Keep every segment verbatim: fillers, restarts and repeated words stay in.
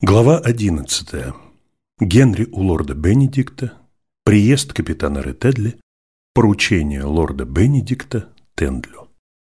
Глава одиннадцатая. Генри у лорда Бенедикта, приезд капитана Ретедли, поручение лорда Бенедикта Тендлю.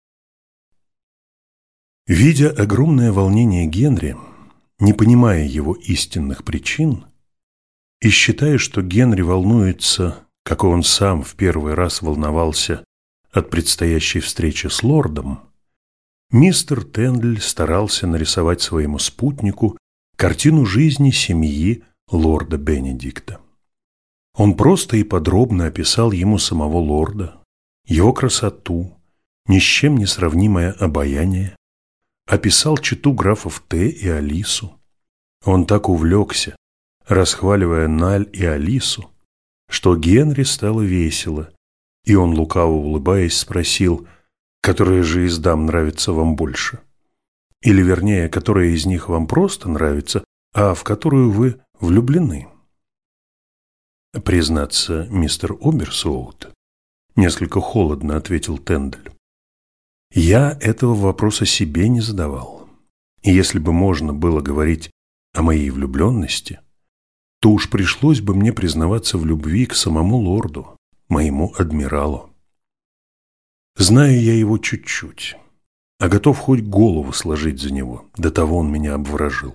Видя огромное волнение Генри, не понимая его истинных причин и считая, что Генри волнуется, как и он сам в первый раз волновался от предстоящей встречи с лордом, мистер Тендль старался нарисовать своему спутнику картину жизни семьи лорда Бенедикта. Он просто и подробно описал ему самого лорда, его красоту, ни с чем не сравнимое обаяние, описал чету графов Т и Алису. Он так увлекся, расхваливая Наль и Алису, что Генри стало весело, и он, лукаво улыбаясь, спросил, которая же из дам нравится вам больше? Или, вернее, которая из них вам просто нравится, а в которую вы влюблены? Признаться, мистер Оберсоут, несколько холодно ответил Тендль. Я этого вопроса себе не задавал. И если бы можно было говорить о моей влюбленности, то уж пришлось бы мне признаваться в любви к самому лорду, моему адмиралу. Знаю я его чуть-чуть, а готов хоть голову сложить за него, до того он меня обворожил.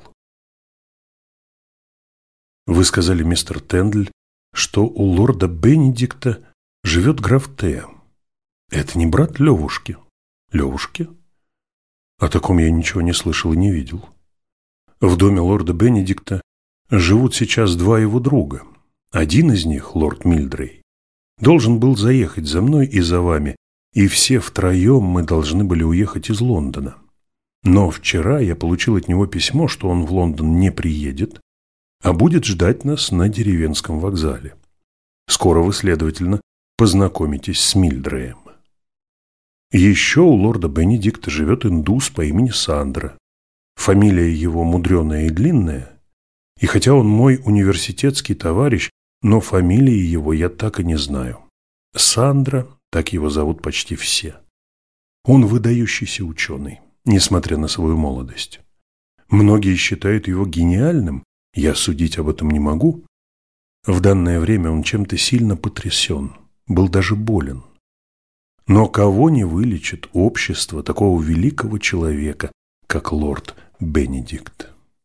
Вы сказали, мистер Тендль, что у лорда Бенедикта живет граф Т. Это не брат Левушки? Левушки? О таком я ничего не слышал и не видел. В доме лорда Бенедикта живут сейчас два его друга. Один из них, лорд Мильдрей, должен был заехать за мной и за вами, и все втроем мы должны были уехать из Лондона. Но вчера я получил от него письмо, что он в Лондон не приедет, а будет ждать нас на деревенском вокзале. Скоро вы, следовательно, познакомитесь с Мильдреем. Еще у лорда Бенедикта живет индус по имени Сандра. Фамилия его мудреная и длинная, и хотя он мой университетский товарищ, но фамилии его я так и не знаю. Сандра, так его зовут почти все. Он выдающийся ученый, несмотря на свою молодость. Многие считают его гениальным, я судить об этом не могу. В данное время он чем-то сильно потрясен, был даже болен. Но кого не вылечит общество такого великого человека, как лорд Бенедикт?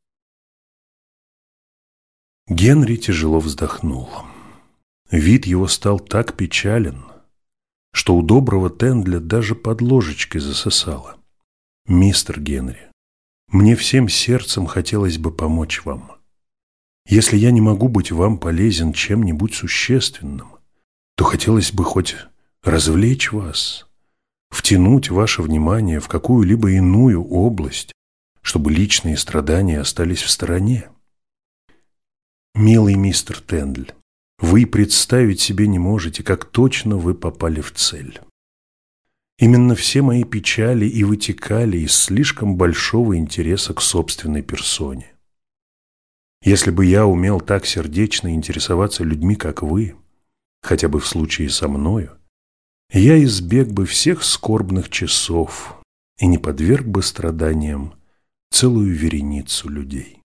Генри тяжело вздохнул. Вид его стал так печален, что у доброго Тендля даже под ложечкой засосало. Мистер Генри, мне всем сердцем хотелось бы помочь вам. Если я не могу быть вам полезен чем-нибудь существенным, то хотелось бы хоть развлечь вас, втянуть ваше внимание в какую-либо иную область, чтобы личные страдания остались в стороне. Милый мистер Тендль, вы представить себе не можете, как точно вы попали в цель. Именно все мои печали и вытекали из слишком большого интереса к собственной персоне. Если бы я умел так сердечно интересоваться людьми, как вы, хотя бы в случае со мною, я избег бы всех скорбных часов и не подверг бы страданиям целую вереницу людей.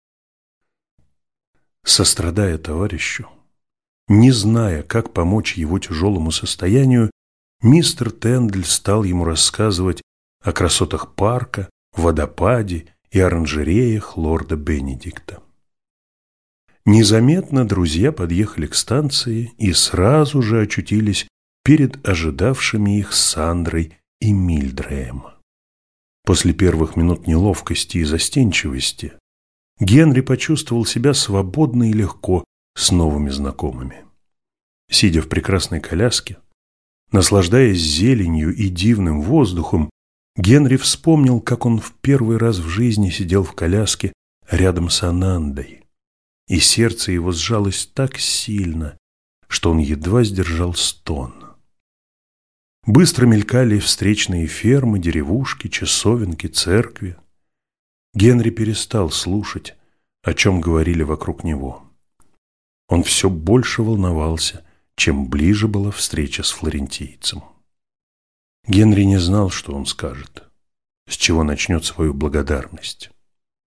Сострадая товарищу, не зная, как помочь его тяжелому состоянию, мистер Тендль стал ему рассказывать о красотах парка, водопаде и оранжереях лорда Бенедикта. Незаметно друзья подъехали к станции и сразу же очутились перед ожидавшими их Сандрой и Мильдреем. После первых минут неловкости и застенчивости Генри почувствовал себя свободно и легко с новыми знакомыми. Сидя в прекрасной коляске, наслаждаясь зеленью и дивным воздухом, Генри вспомнил, как он в первый раз в жизни сидел в коляске рядом с Анандой, и сердце его сжалось так сильно, что он едва сдержал стон. Быстро мелькали встречные фермы, деревушки, часовенки, церкви. Генри перестал слушать, о чем говорили вокруг него. Он все больше волновался, чем ближе была встреча с флорентийцем. Генри не знал, что он скажет, с чего начнет свою благодарность.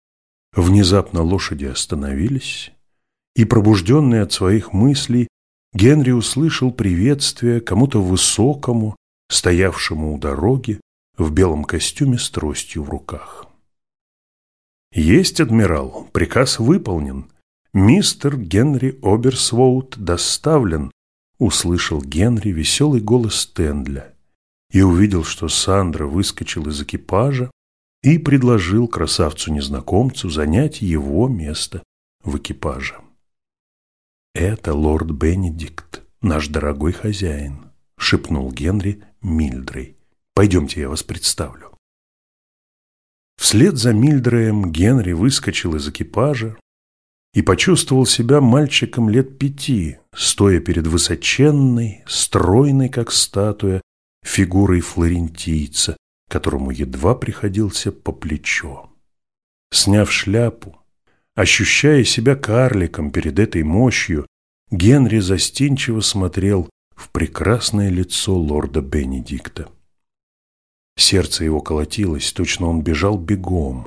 Внезапно лошади остановились, и, пробужденный от своих мыслей, Генри услышал приветствие кому-то высокому, стоявшему у дороги, в белом костюме с тростью в руках. «Есть, адмирал, приказ выполнен. Мистер Генри Оберсвоут доставлен», — услышал Генри веселый голос Тендля и увидел, что Сандро выскочил из экипажа и предложил красавцу-незнакомцу занять его место в экипаже. «Это лорд Бенедикт, наш дорогой хозяин», — шепнул Генри Мильдрей. «Пойдемте, я вас представлю». Вслед за Мильдреем Генри выскочил из экипажа и почувствовал себя мальчиком лет пяти, стоя перед высоченной, стройной, как статуя, фигурой флорентийца, которому едва приходился по плечо. Сняв шляпу, ощущая себя карликом перед этой мощью, Генри застенчиво смотрел в прекрасное лицо лорда Бенедикта. Сердце его колотилось, точно он бежал бегом.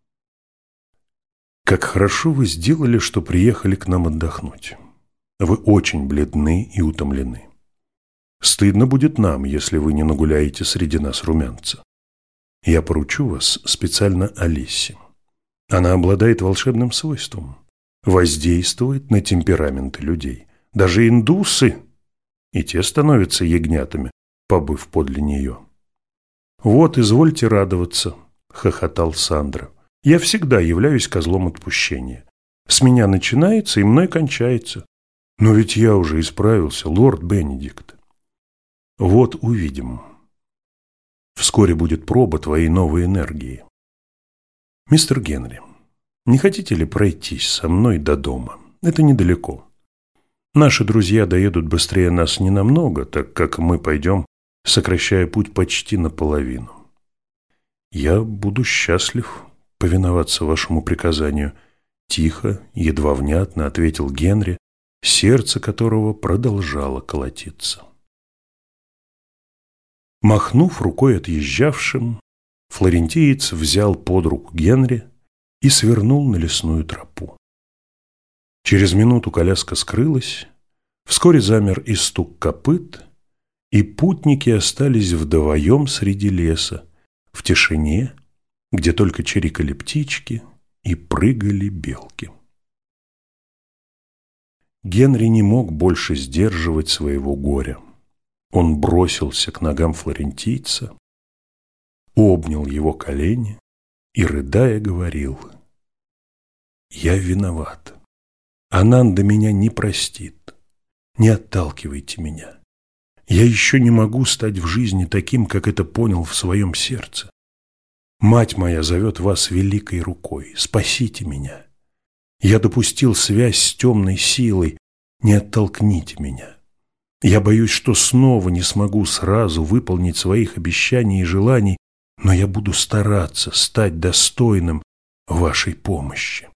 «Как хорошо вы сделали, что приехали к нам отдохнуть. Вы очень бледны и утомлены. Стыдно будет нам, если вы не нагуляете среди нас румянца. Я поручу вас специально Алисе. Она обладает волшебным свойством, воздействует на темпераменты людей. Даже индусы, и те становятся ягнятами, побыв подле нее». «Вот, извольте радоваться», — хохотал Сандро. «Я всегда являюсь козлом отпущения. С меня начинается и мной кончается. Но ведь я уже исправился, лорд Бенедикт». «Вот увидим. Вскоре будет проба твоей новой энергии. Мистер Генри, не хотите ли пройтись со мной до дома? Это недалеко. Наши друзья доедут быстрее нас ненамного, так как мы пойдем, сокращая путь почти наполовину». «Я буду счастлив повиноваться вашему приказанию», — тихо, едва внятно ответил Генри, сердце которого продолжало колотиться. Махнув рукой отъезжавшим, флорентиец взял под руку Генри и свернул на лесную тропу. Через минуту коляска скрылась, вскоре замер и стук копыт, и путники остались вдвоем среди леса, в тишине, где только чирикали птички и прыгали белки. Генри не мог больше сдерживать своего горя. Он бросился к ногам флорентийца, обнял его колени и, рыдая, говорил: «Я виноват. Ананда меня не простит. Не отталкивайте меня. Я еще не могу стать в жизни таким, как это понял в своем сердце. Мать моя зовет вас великой рукой. Спасите меня. Я допустил связь с темной силой. Не оттолкните меня. Я боюсь, что снова не смогу сразу выполнить своих обещаний и желаний, но я буду стараться стать достойным вашей помощи.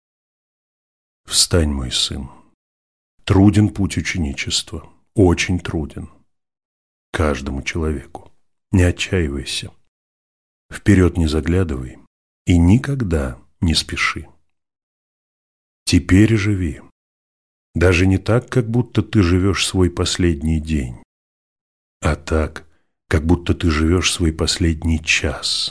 Встань, мой сын. Труден путь ученичества. Очень труден. Каждому человеку. Не отчаивайся. Вперед не заглядывай и никогда не спеши. Теперь живи. Даже не так, как будто ты живешь свой последний день, а так, как будто ты живешь свой последний час.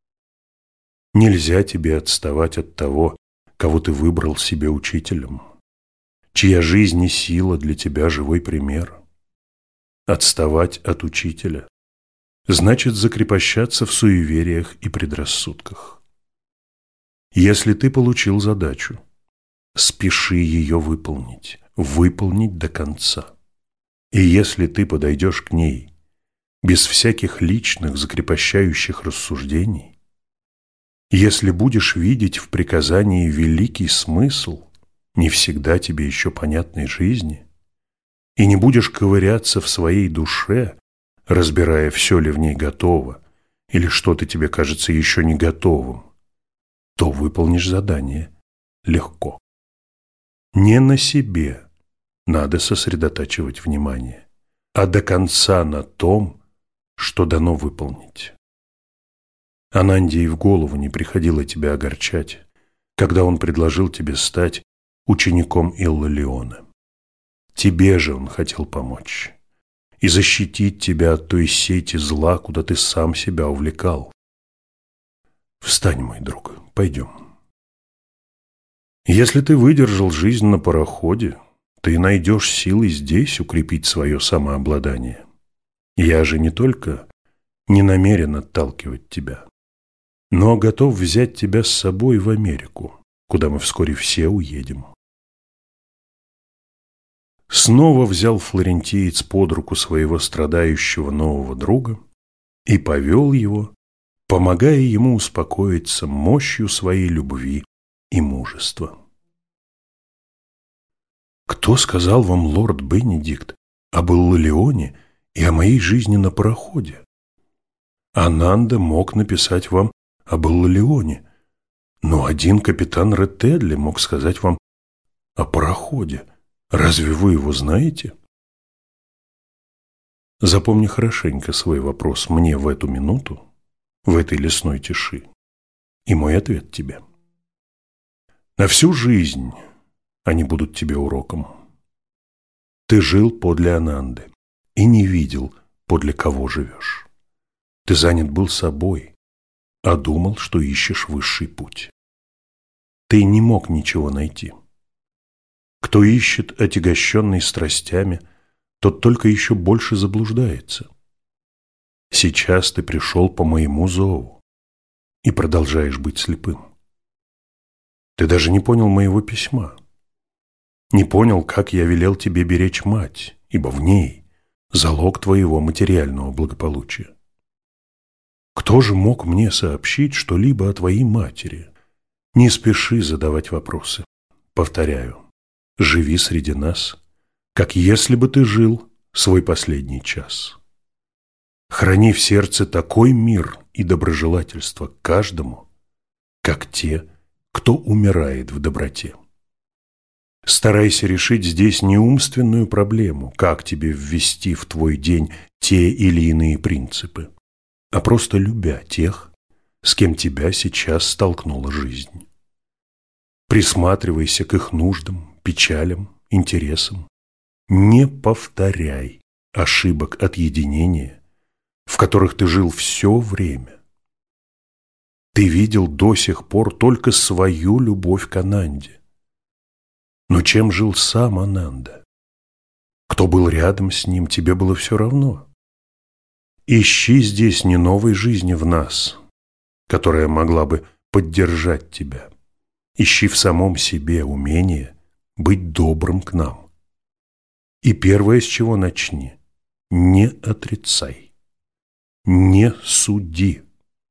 Нельзя тебе отставать от того, кого ты выбрал себе учителем, чья жизнь и сила для тебя живой пример. Отставать от учителя значит закрепощаться в суевериях и предрассудках. Если ты получил задачу, спеши ее выполнить, выполнить до конца. И если ты подойдешь к ней без всяких личных закрепощающих рассуждений, если будешь видеть в приказании великий смысл, не всегда тебе еще понятной жизни, и не будешь ковыряться в своей душе, разбирая, все ли в ней готово, или что-то тебе кажется еще не готовым, то выполнишь задание легко. Не на себе надо сосредотачивать внимание, а до конца на том, что дано выполнить. Ананде и в голову не приходило тебя огорчать, когда он предложил тебе стать учеником Иллалиона. Тебе же он хотел помочь и защитить тебя от той сети зла, куда ты сам себя увлекал. Встань, мой друг, пойдем. Если ты выдержал жизнь на пароходе, ты найдешь силы здесь укрепить свое самообладание. Я же не только не намерен отталкивать тебя, но готов взять тебя с собой в Америку, куда мы вскоре все уедем. Снова взял флорентиец под руку своего страдающего нового друга и повел его, помогая ему успокоиться мощью своей любви и мужества. «Кто сказал вам, лорд Бенедикт, об Иллалионе и о моей жизни на пароходе? Ананда мог написать вам об Иллалионе, но один капитан Ретедли мог сказать вам о пароходе. Разве вы его знаете?» Запомни хорошенько свой вопрос мне в эту минуту, в этой лесной тиши, и мой ответ тебе. На всю жизнь они будут тебе уроком. Ты жил подле Ананды и не видел, подле кого живешь. Ты занят был собой, а думал, что ищешь высший путь. Ты не мог ничего найти. Кто ищет, отягощенный страстями, тот только еще больше заблуждается. Сейчас ты пришел по моему зову и продолжаешь быть слепым. Ты даже не понял моего письма, не понял, как я велел тебе беречь мать, ибо в ней залог твоего материального благополучия. Кто же мог мне сообщить что-либо о твоей матери? Не спеши задавать вопросы. Повторяю. Живи среди нас, как если бы ты жил свой последний час. Храни в сердце такой мир и доброжелательство к каждому, как те, кто умирает в доброте. Старайся решить здесь не умственную проблему, как тебе ввести в твой день те или иные принципы, а просто любя тех, с кем тебя сейчас столкнула жизнь. Присматривайся к их нуждам, печалям, интересам. Не повторяй ошибок от единения, в которых ты жил все время. Ты видел до сих пор только свою любовь к Ананде. Но чем жил сам Ананда? Кто был рядом с ним, тебе было все равно. Ищи здесь не новой жизни в нас, которая могла бы поддержать тебя. Ищи в самом себе умение быть добрым к нам. И первое, с чего начни, не отрицай, не суди.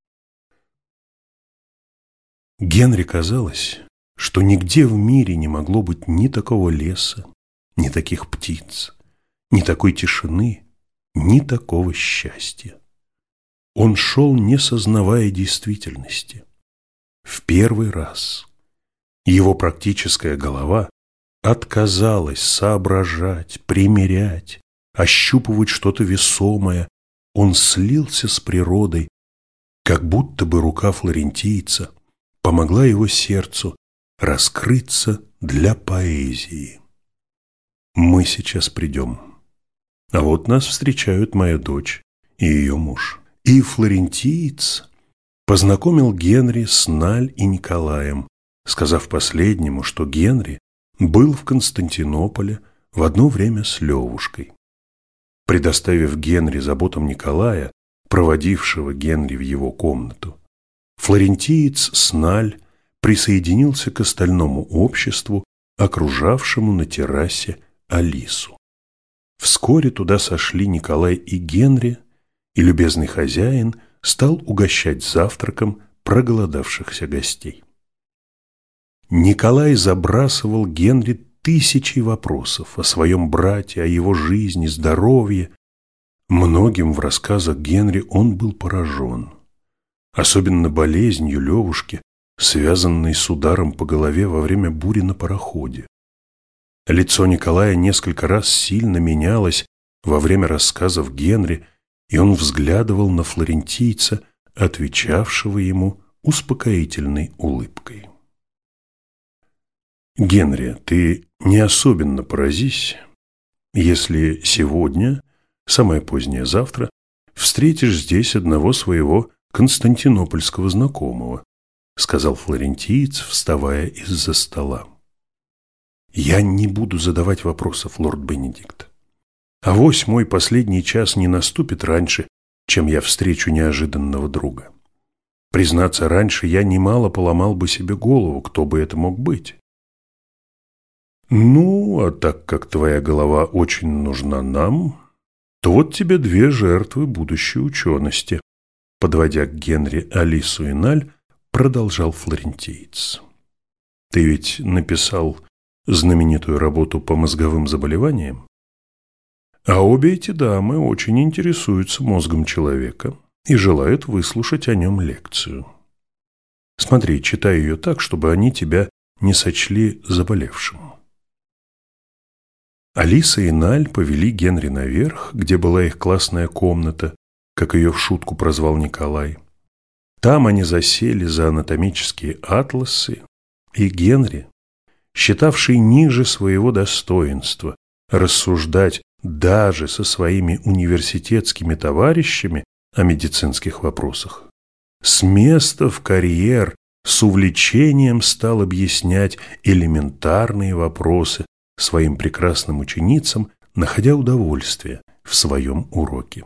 Генри казалось, что нигде в мире не могло быть ни такого леса, ни таких птиц, ни такой тишины, ни такого счастья. Он шел, не сознавая действительности. В первый раз его практическая голова отказалась соображать, примерять, ощупывать что-то весомое. Он слился с природой, как будто бы рука флорентийца помогла его сердцу раскрыться для поэзии. Мы сейчас придем. А вот нас встречают моя дочь и ее муж. И флорентиец познакомил Генри с Наль и Николаем, сказав последнему, что Генри был в Константинополе в одно время с Левушкой. Предоставив Генри заботам Николая, проводившего Генри в его комнату, флорентиец с Наль присоединился к остальному обществу, окружавшему на террасе Алису. Вскоре туда сошли Николай и Генри, и любезный хозяин стал угощать завтраком проголодавшихся гостей. Николай забрасывал Генри тысячи вопросов о своем брате, о его жизни, здоровье. Многим в рассказах Генри он был поражен, особенно болезнью Левушки, связанной с ударом по голове во время бури на пароходе. Лицо Николая несколько раз сильно менялось во время рассказов Генри, и он взглядывал на флорентийца, отвечавшего ему успокоительной улыбкой. Генри, ты не особенно поразись, если сегодня, самое позднее завтра, встретишь здесь одного своего константинопольского знакомого, сказал флорентиец, вставая из-за стола. Я не буду задавать вопросов, лорд Бенедикт. Авось мой последний час не наступит раньше, чем я встречу неожиданного друга. Признаться, раньше я немало поломал бы себе голову, кто бы это мог быть. Ну, а так как твоя голова очень нужна нам, то вот тебе две жертвы будущей учености. Подводя к Генри Алису и Наль, продолжал флорентиец. Ты ведь написал знаменитую работу по мозговым заболеваниям? А обе эти дамы очень интересуются мозгом человека и желают выслушать о нем лекцию. Смотри, читай ее так, чтобы они тебя не сочли заболевшим. Алиса и Наль повели Генри наверх, где была их классная комната, как ее в шутку прозвал Николай. Там они засели за анатомические атласы, и Генри, считавший ниже своего достоинства рассуждать даже со своими университетскими товарищами о медицинских вопросах, с места в карьер с увлечением стал объяснять элементарные вопросы своим прекрасным ученицам, находя удовольствие в своем уроке.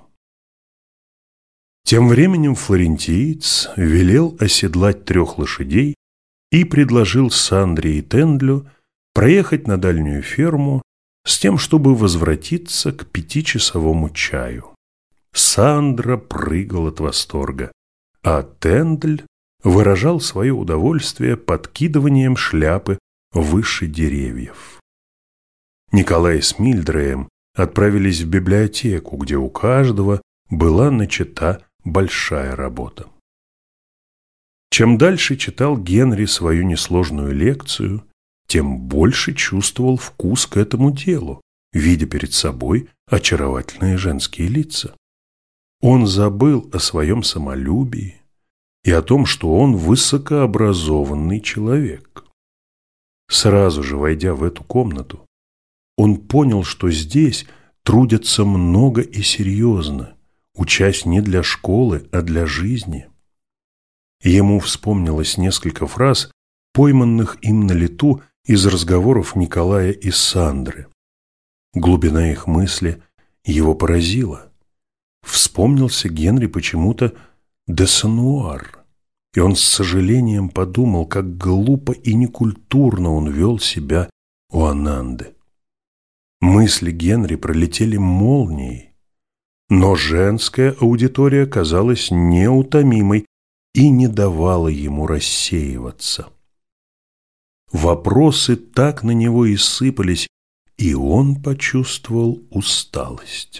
Тем временем флорентиец велел оседлать трех лошадей и предложил Сандре и Тендлю проехать на дальнюю ферму с тем, чтобы возвратиться к пятичасовому чаю. Сандра прыгал от восторга, а Тендль выражал свое удовольствие подкидыванием шляпы выше деревьев. Николай с Мильдреем отправились в библиотеку, где у каждого была начата большая работа. Чем дальше читал Генри свою несложную лекцию, тем больше чувствовал вкус к этому делу, видя перед собой очаровательные женские лица. Он забыл о своем самолюбии и о том, что он высокообразованный человек. Сразу же, войдя в эту комнату, он понял, что здесь трудятся много и серьезно, учась не для школы, а для жизни. Ему вспомнилось несколько фраз, пойманных им на лету из разговоров Николая и Сандры. Глубина их мысли его поразила. Вспомнился Генри почему-то де Сануар, и он с сожалением подумал, как глупо и некультурно он вел себя у Ананды. Мысли Генри пролетели молнией, но женская аудитория казалась неутомимой и не давала ему рассеиваться. Вопросы так на него и сыпались, и он почувствовал усталость.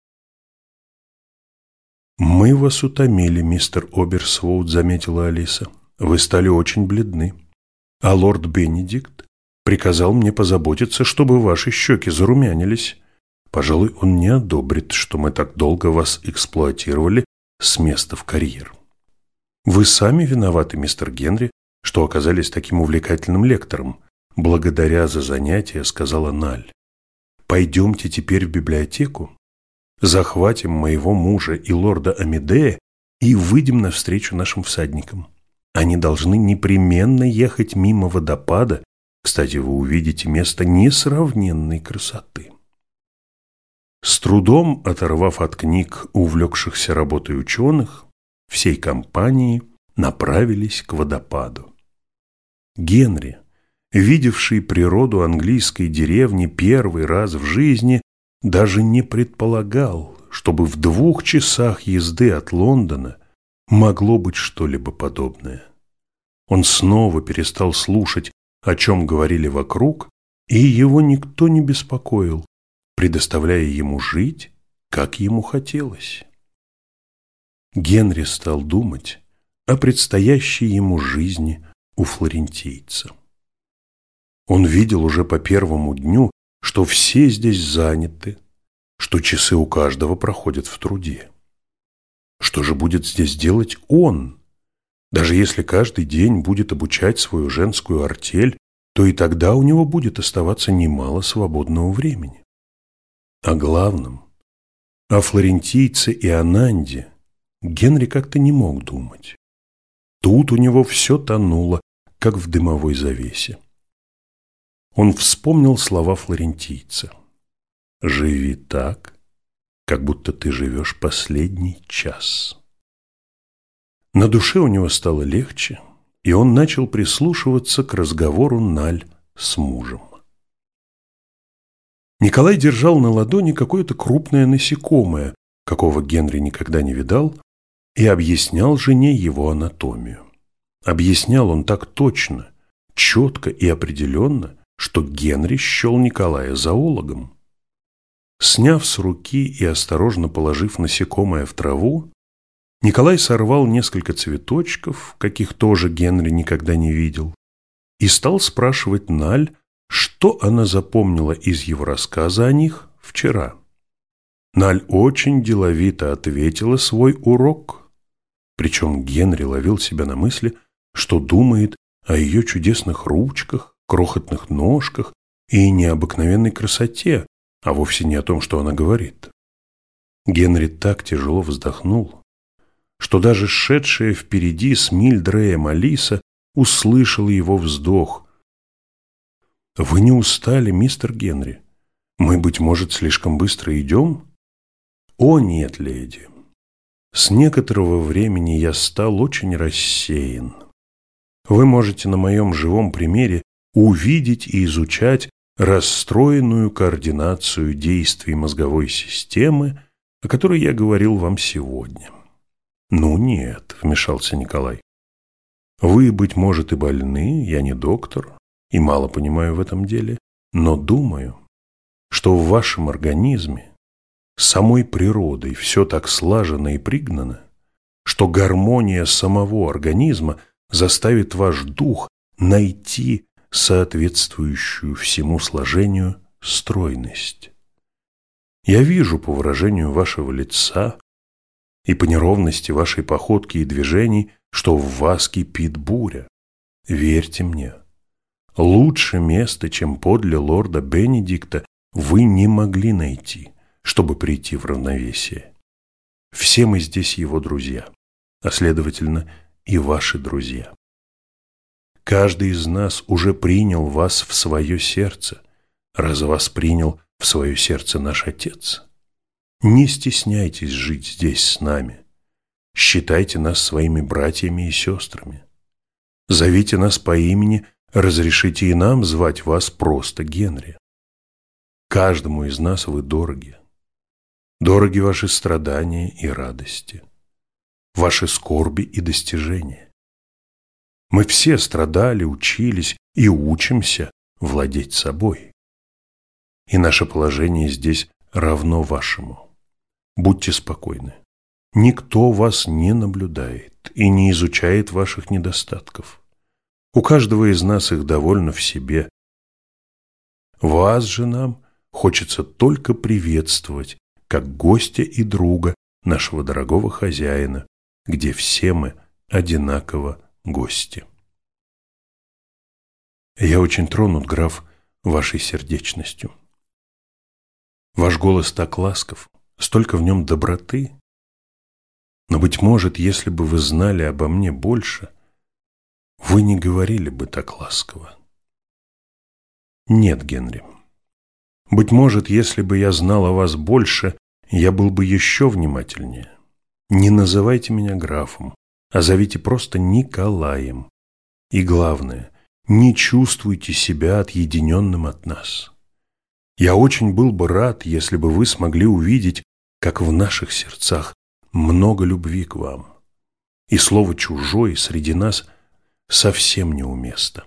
«Мы вас утомили, мистер Оберсвоуд», — заметила Алиса. «Вы стали очень бледны, а лорд Бенедикт приказал мне позаботиться, чтобы ваши щеки зарумянились. Пожалуй, он не одобрит, что мы так долго вас эксплуатировали с места в карьер. Вы сами виноваты, мистер Генри, что оказались таким увлекательным лектором. Благодаря за занятия, сказала Наль. Пойдемте теперь в библиотеку, захватим моего мужа и лорда Амедея и выйдем навстречу нашим всадникам. Они должны непременно ехать мимо водопада. Кстати, вы увидите место несравненной красоты. С трудом оторвав от книг увлекшихся работой ученых, всей компанией направились к водопаду. Генри, видевший природу английской деревни первый раз в жизни, даже не предполагал, чтобы в двух часах езды от Лондона могло быть что-либо подобное. Он снова перестал слушать, о чем говорили вокруг, и его никто не беспокоил, предоставляя ему жить, как ему хотелось. Генри стал думать о предстоящей ему жизни у флорентийца. Он видел уже по первому дню, что все здесь заняты, что часы у каждого проходят в труде. Что же будет здесь делать он, даже если каждый день будет обучать свою женскую артель то и тогда у него будет оставаться немало свободного времени. О главном, о флорентийце и Ананде, Генри как-то не мог думать. Тут у него все тонуло, как в дымовой завесе. Он вспомнил слова флорентийца: «Живи так, как будто ты живешь последний час». На душе у него стало легче, и он начал прислушиваться к разговору Наль с мужем. Николай держал на ладони какое-то крупное насекомое, какого Генри никогда не видал, и объяснял жене его анатомию. Объяснял он так точно, четко и определенно, что Генри счел Николая зоологом. Сняв с руки и осторожно положив насекомое в траву, Николай сорвал несколько цветочков, каких тоже Генри никогда не видел, и стал спрашивать Наль, что она запомнила из его рассказа о них вчера. Наль очень деловито ответила свой урок, причем Генри ловил себя на мысли, что думает о ее чудесных ручках, крохотных ножках и необыкновенной красоте, а вовсе не о том, что она говорит. Генри так тяжело вздохнул, что даже шедшая впереди с Мильдреем Алиса услышала его вздох. «Вы не устали, мистер Генри? Мы, быть может, слишком быстро идем?» «О, нет, леди. С некоторого времени я стал очень рассеян. Вы можете на моем живом примере увидеть и изучать расстроенную координацию действий мозговой системы, о которой я говорил вам сегодня». «Ну нет», — вмешался Николай. «Вы, быть может, и больны, я не доктор, и мало понимаю в этом деле, но думаю, что в вашем организме самой природой все так слажено и пригнано, что гармония самого организма заставит ваш дух найти соответствующую всему сложению стройность. Я вижу по выражению вашего лица и по неровности вашей походки и движений, что в вас кипит буря. Верьте мне, лучше места, чем подле лорда Бенедикта, вы не могли найти, чтобы прийти в равновесие. Все мы здесь его друзья, а следовательно и ваши друзья. Каждый из нас уже принял вас в свое сердце, раз вас принял в свое сердце наш Отец. Не стесняйтесь жить здесь с нами. Считайте нас своими братьями и сестрами. Зовите нас по имени, разрешите и нам звать вас просто Генри. Каждому из нас вы дороги. Дороги ваши страдания и радости, ваши скорби и достижения. Мы все страдали, учились и учимся владеть собой. И наше положение здесь равно вашему. Будьте спокойны. Никто вас не наблюдает и не изучает ваших недостатков. У каждого из нас их довольно в себе. Вас же нам хочется только приветствовать, как гостя и друга нашего дорогого хозяина, где все мы одинаково гости. Я очень тронут, граф, вашей сердечностью. Ваш голос так ласков, столько в нем доброты. Но, быть может, если бы вы знали обо мне больше, вы не говорили бы так ласково. Нет, Генри. Быть может, если бы я знал о вас больше, я был бы еще внимательнее. Не называйте меня графом, а зовите просто Николаем. И главное, не чувствуйте себя отъединенным от нас. Я очень был бы рад, если бы вы смогли увидеть, как в наших сердцах много любви к вам, и слово «чужой» среди нас совсем неуместно.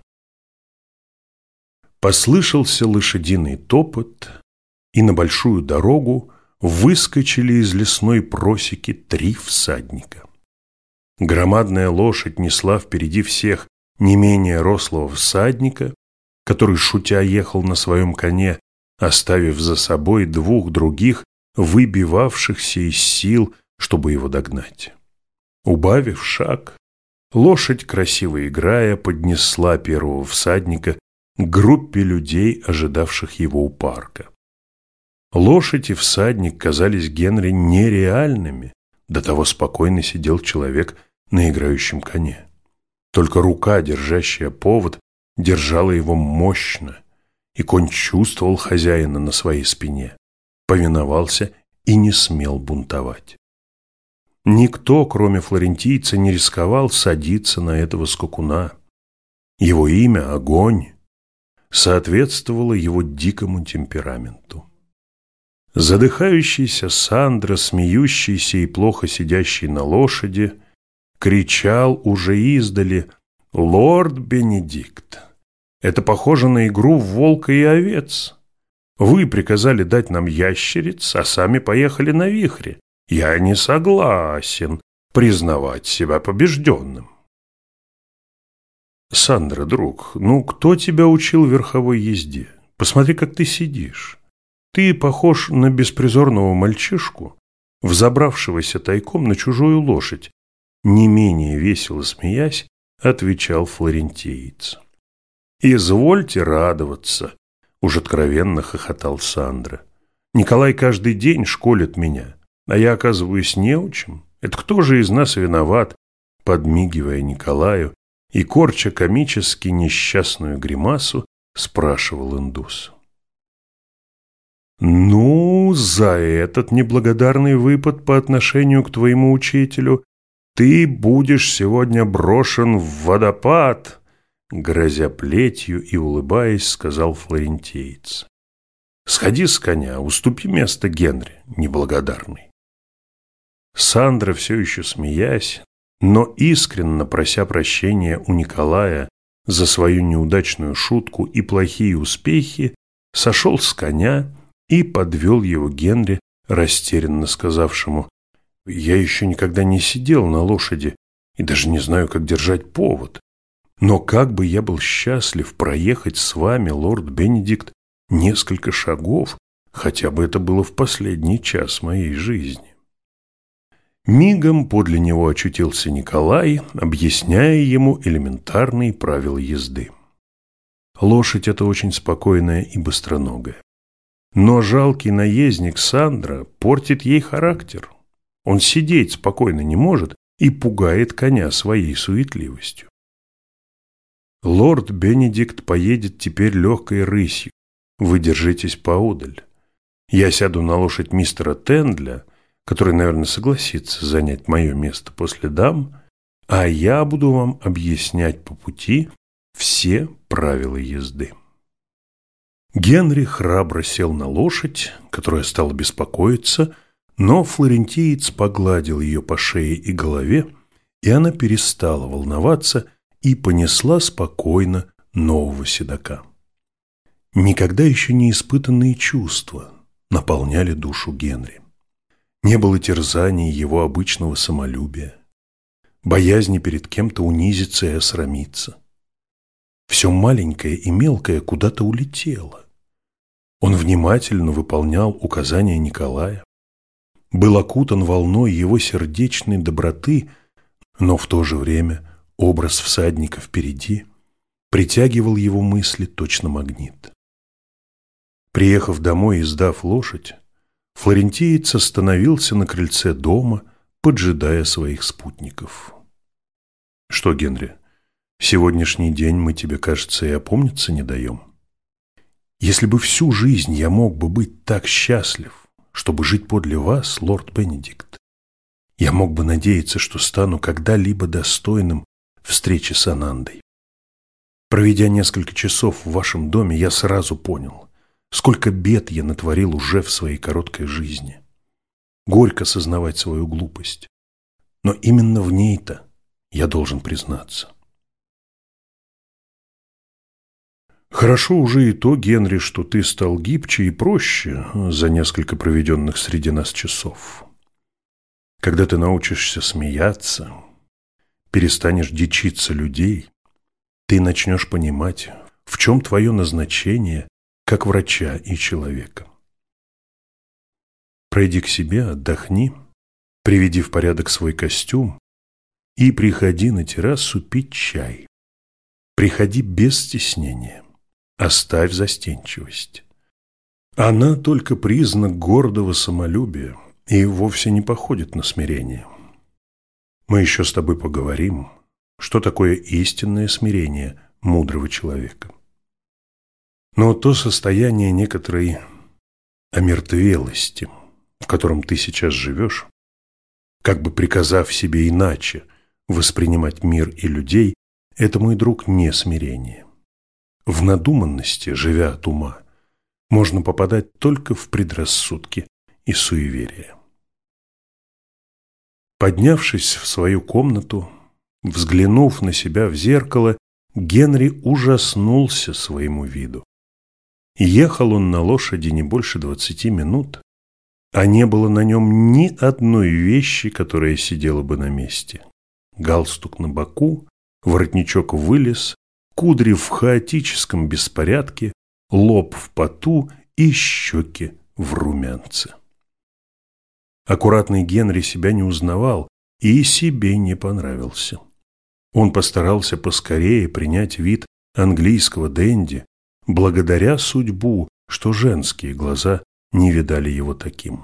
Послышался лошадиный топот, и на большую дорогу выскочили из лесной просеки три всадника. Громадная лошадь несла впереди всех не менее рослого всадника, который, шутя, ехал на своем коне, оставив за собой двух других, выбивавшихся из сил, чтобы его догнать. Убавив шаг, лошадь, красиво играя, поднесла первого всадника к группе людей, ожидавших его у парка. Лошадь и всадник казались Генри нереальными, до того спокойно сидел человек на играющем коне. Только рука, держащая повод, держала его мощно, и конь чувствовал хозяина на своей спине, повиновался и не смел бунтовать. Никто, кроме флорентийца, не рисковал садиться на этого скакуна. Его имя, Огонь, соответствовало его дикому темпераменту. Задыхающийся Сандро, смеющийся и плохо сидящий на лошади, кричал уже издали: «Лорд Бенедикт, это похоже на игру в волка и овец. Вы приказали дать нам ящериц, а сами поехали на вихре. Я не согласен признавать себя побежденным». «Сандро, друг, ну кто тебя учил верховой езде? Посмотри, как ты сидишь. Ты похож на беспризорного мальчишку, взобравшегося тайком на чужую лошадь», не менее весело смеясь, отвечал флорентиец. «Извольте радоваться», — уж откровенно хохотал Сандро. «Николай каждый день школит меня, а я оказываюсь неучим. Это кто же из нас виноват?» Подмигивая Николаю и корча комически несчастную гримасу, спрашивал индус. «Ну, за этот неблагодарный выпад по отношению к твоему учителю ты будешь сегодня брошен в водопад», грозя плетью и улыбаясь, сказал флорентиец. «Сходи с коня, уступи место Генри, неблагодарный». Сандро, все еще смеясь, но искренне прося прощения у Николая за свою неудачную шутку и плохие успехи, сошел с коня и подвел его Генри, растерянно сказавшему: «Я еще никогда не сидел на лошади и даже не знаю, как держать повод. Но как бы я был счастлив проехать с вами, лорд Бенедикт, несколько шагов, хотя бы это было в последний час моей жизни». Мигом подле него очутился Николай, объясняя ему элементарные правила езды. Лошадь эта очень спокойная и быстроногая. Но жалкий наездник Сандро портит ей характер. Он сидеть спокойно не может и пугает коня своей суетливостью. Лорд Бенедикт поедет теперь легкой рысью. Вы держитесь поодаль. Я сяду на лошадь мистера Тендля, который, наверное, согласится занять мое место после дам, а я буду вам объяснять по пути все правила езды. Генри храбро сел на лошадь, которая стала беспокоиться, но флорентиец погладил ее по шее и голове, и она перестала волноваться и понесла спокойно нового седока. Никогда еще не испытанные чувства наполняли душу Генри. Не было терзаний его обычного самолюбия, боязни перед кем-то унизиться и осрамиться. Все маленькое и мелкое куда-то улетело. Он внимательно выполнял указания Николая, был окутан волной его сердечной доброты, но в то же время образ всадника впереди притягивал его мысли точно магнит. Приехав домой и сдав лошадь, флорентиец остановился на крыльце дома, поджидая своих спутников. «Что, Генри, сегодняшний день мы тебе, кажется, и опомниться не даем. Если бы всю жизнь я мог бы быть так счастлив, чтобы жить подле вас, лорд Бенедикт, я мог бы надеяться, что стану когда-либо достойным встречи с Анандой. Проведя несколько часов в вашем доме, я сразу понял, сколько бед я натворил уже в своей короткой жизни. Горько сознавать свою глупость, но именно в ней-то я должен признаться. Хорошо уже и то, Генри, что ты стал гибче и проще за несколько проведенных среди нас часов. Когда ты научишься смеяться, перестанешь дичиться людей, ты начнешь понимать, в чем твое назначение как врача и человека. Пройди к себе, отдохни, приведи в порядок свой костюм и приходи на террасу пить чай. Приходи без стеснения. оставь застенчивость. Она только признак гордого самолюбия и вовсе не походит на смирение. Мы еще с тобой поговорим, что такое истинное смирение мудрого человека. Но то состояние некоторой омертвелости, в котором ты сейчас живешь, как бы приказав себе иначе воспринимать мир и людей, это, мой друг, не смирение. В надуманности, живя от ума, можно попадать только в предрассудки и суеверия. Поднявшись в свою комнату, взглянув на себя в зеркало, Генри ужаснулся своему виду. Ехал он на лошади не больше двадцати минут, а не было на нем ни одной вещи, которая сидела бы на месте. Галстук на боку, воротничок вылез, кудри в хаотическом беспорядке, лоб в поту и щеки в румянце. Аккуратный Генри себя не узнавал и себе не понравился. Он постарался поскорее принять вид английского денди, благодаря судьбу, что женские глаза не видали его таким.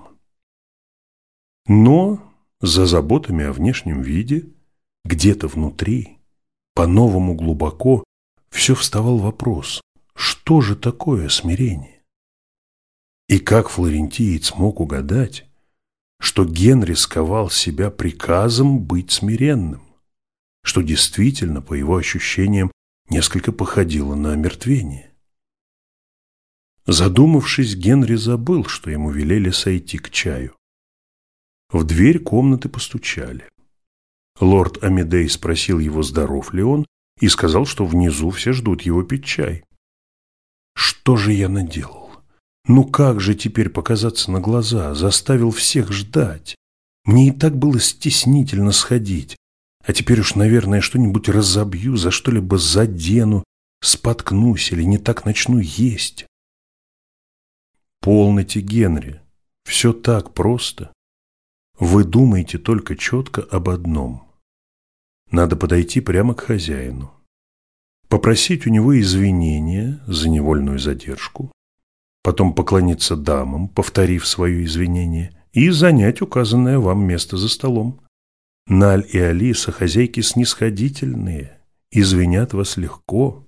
Но за заботами о внешнем виде, где-то внутри, по-новому глубоко, все вставал вопрос, что же такое смирение? И как флорентиец мог угадать, что Генри сковал себя приказом быть смиренным, что действительно, по его ощущениям, несколько походило на омертвение? Задумавшись, Генри забыл, что ему велели сойти к чаю. В дверь комнаты постучали. Лорд Амедей спросил его, здоров ли он, и сказал, что внизу все ждут его пить чай. Что же я наделал? Ну как же теперь показаться на глаза? Заставил всех ждать. Мне и так было стеснительно сходить. А теперь уж, наверное, что-нибудь разобью, за что-либо задену, споткнусь или не так начну есть. Полноте, Генри, все так просто. Вы думаете только четко об одном. Надо подойти прямо к хозяину, попросить у него извинения за невольную задержку, потом поклониться дамам, повторив свое извинение, и занять указанное вам место за столом. Наль и Алиса, хозяйки снисходительные, извинят вас легко.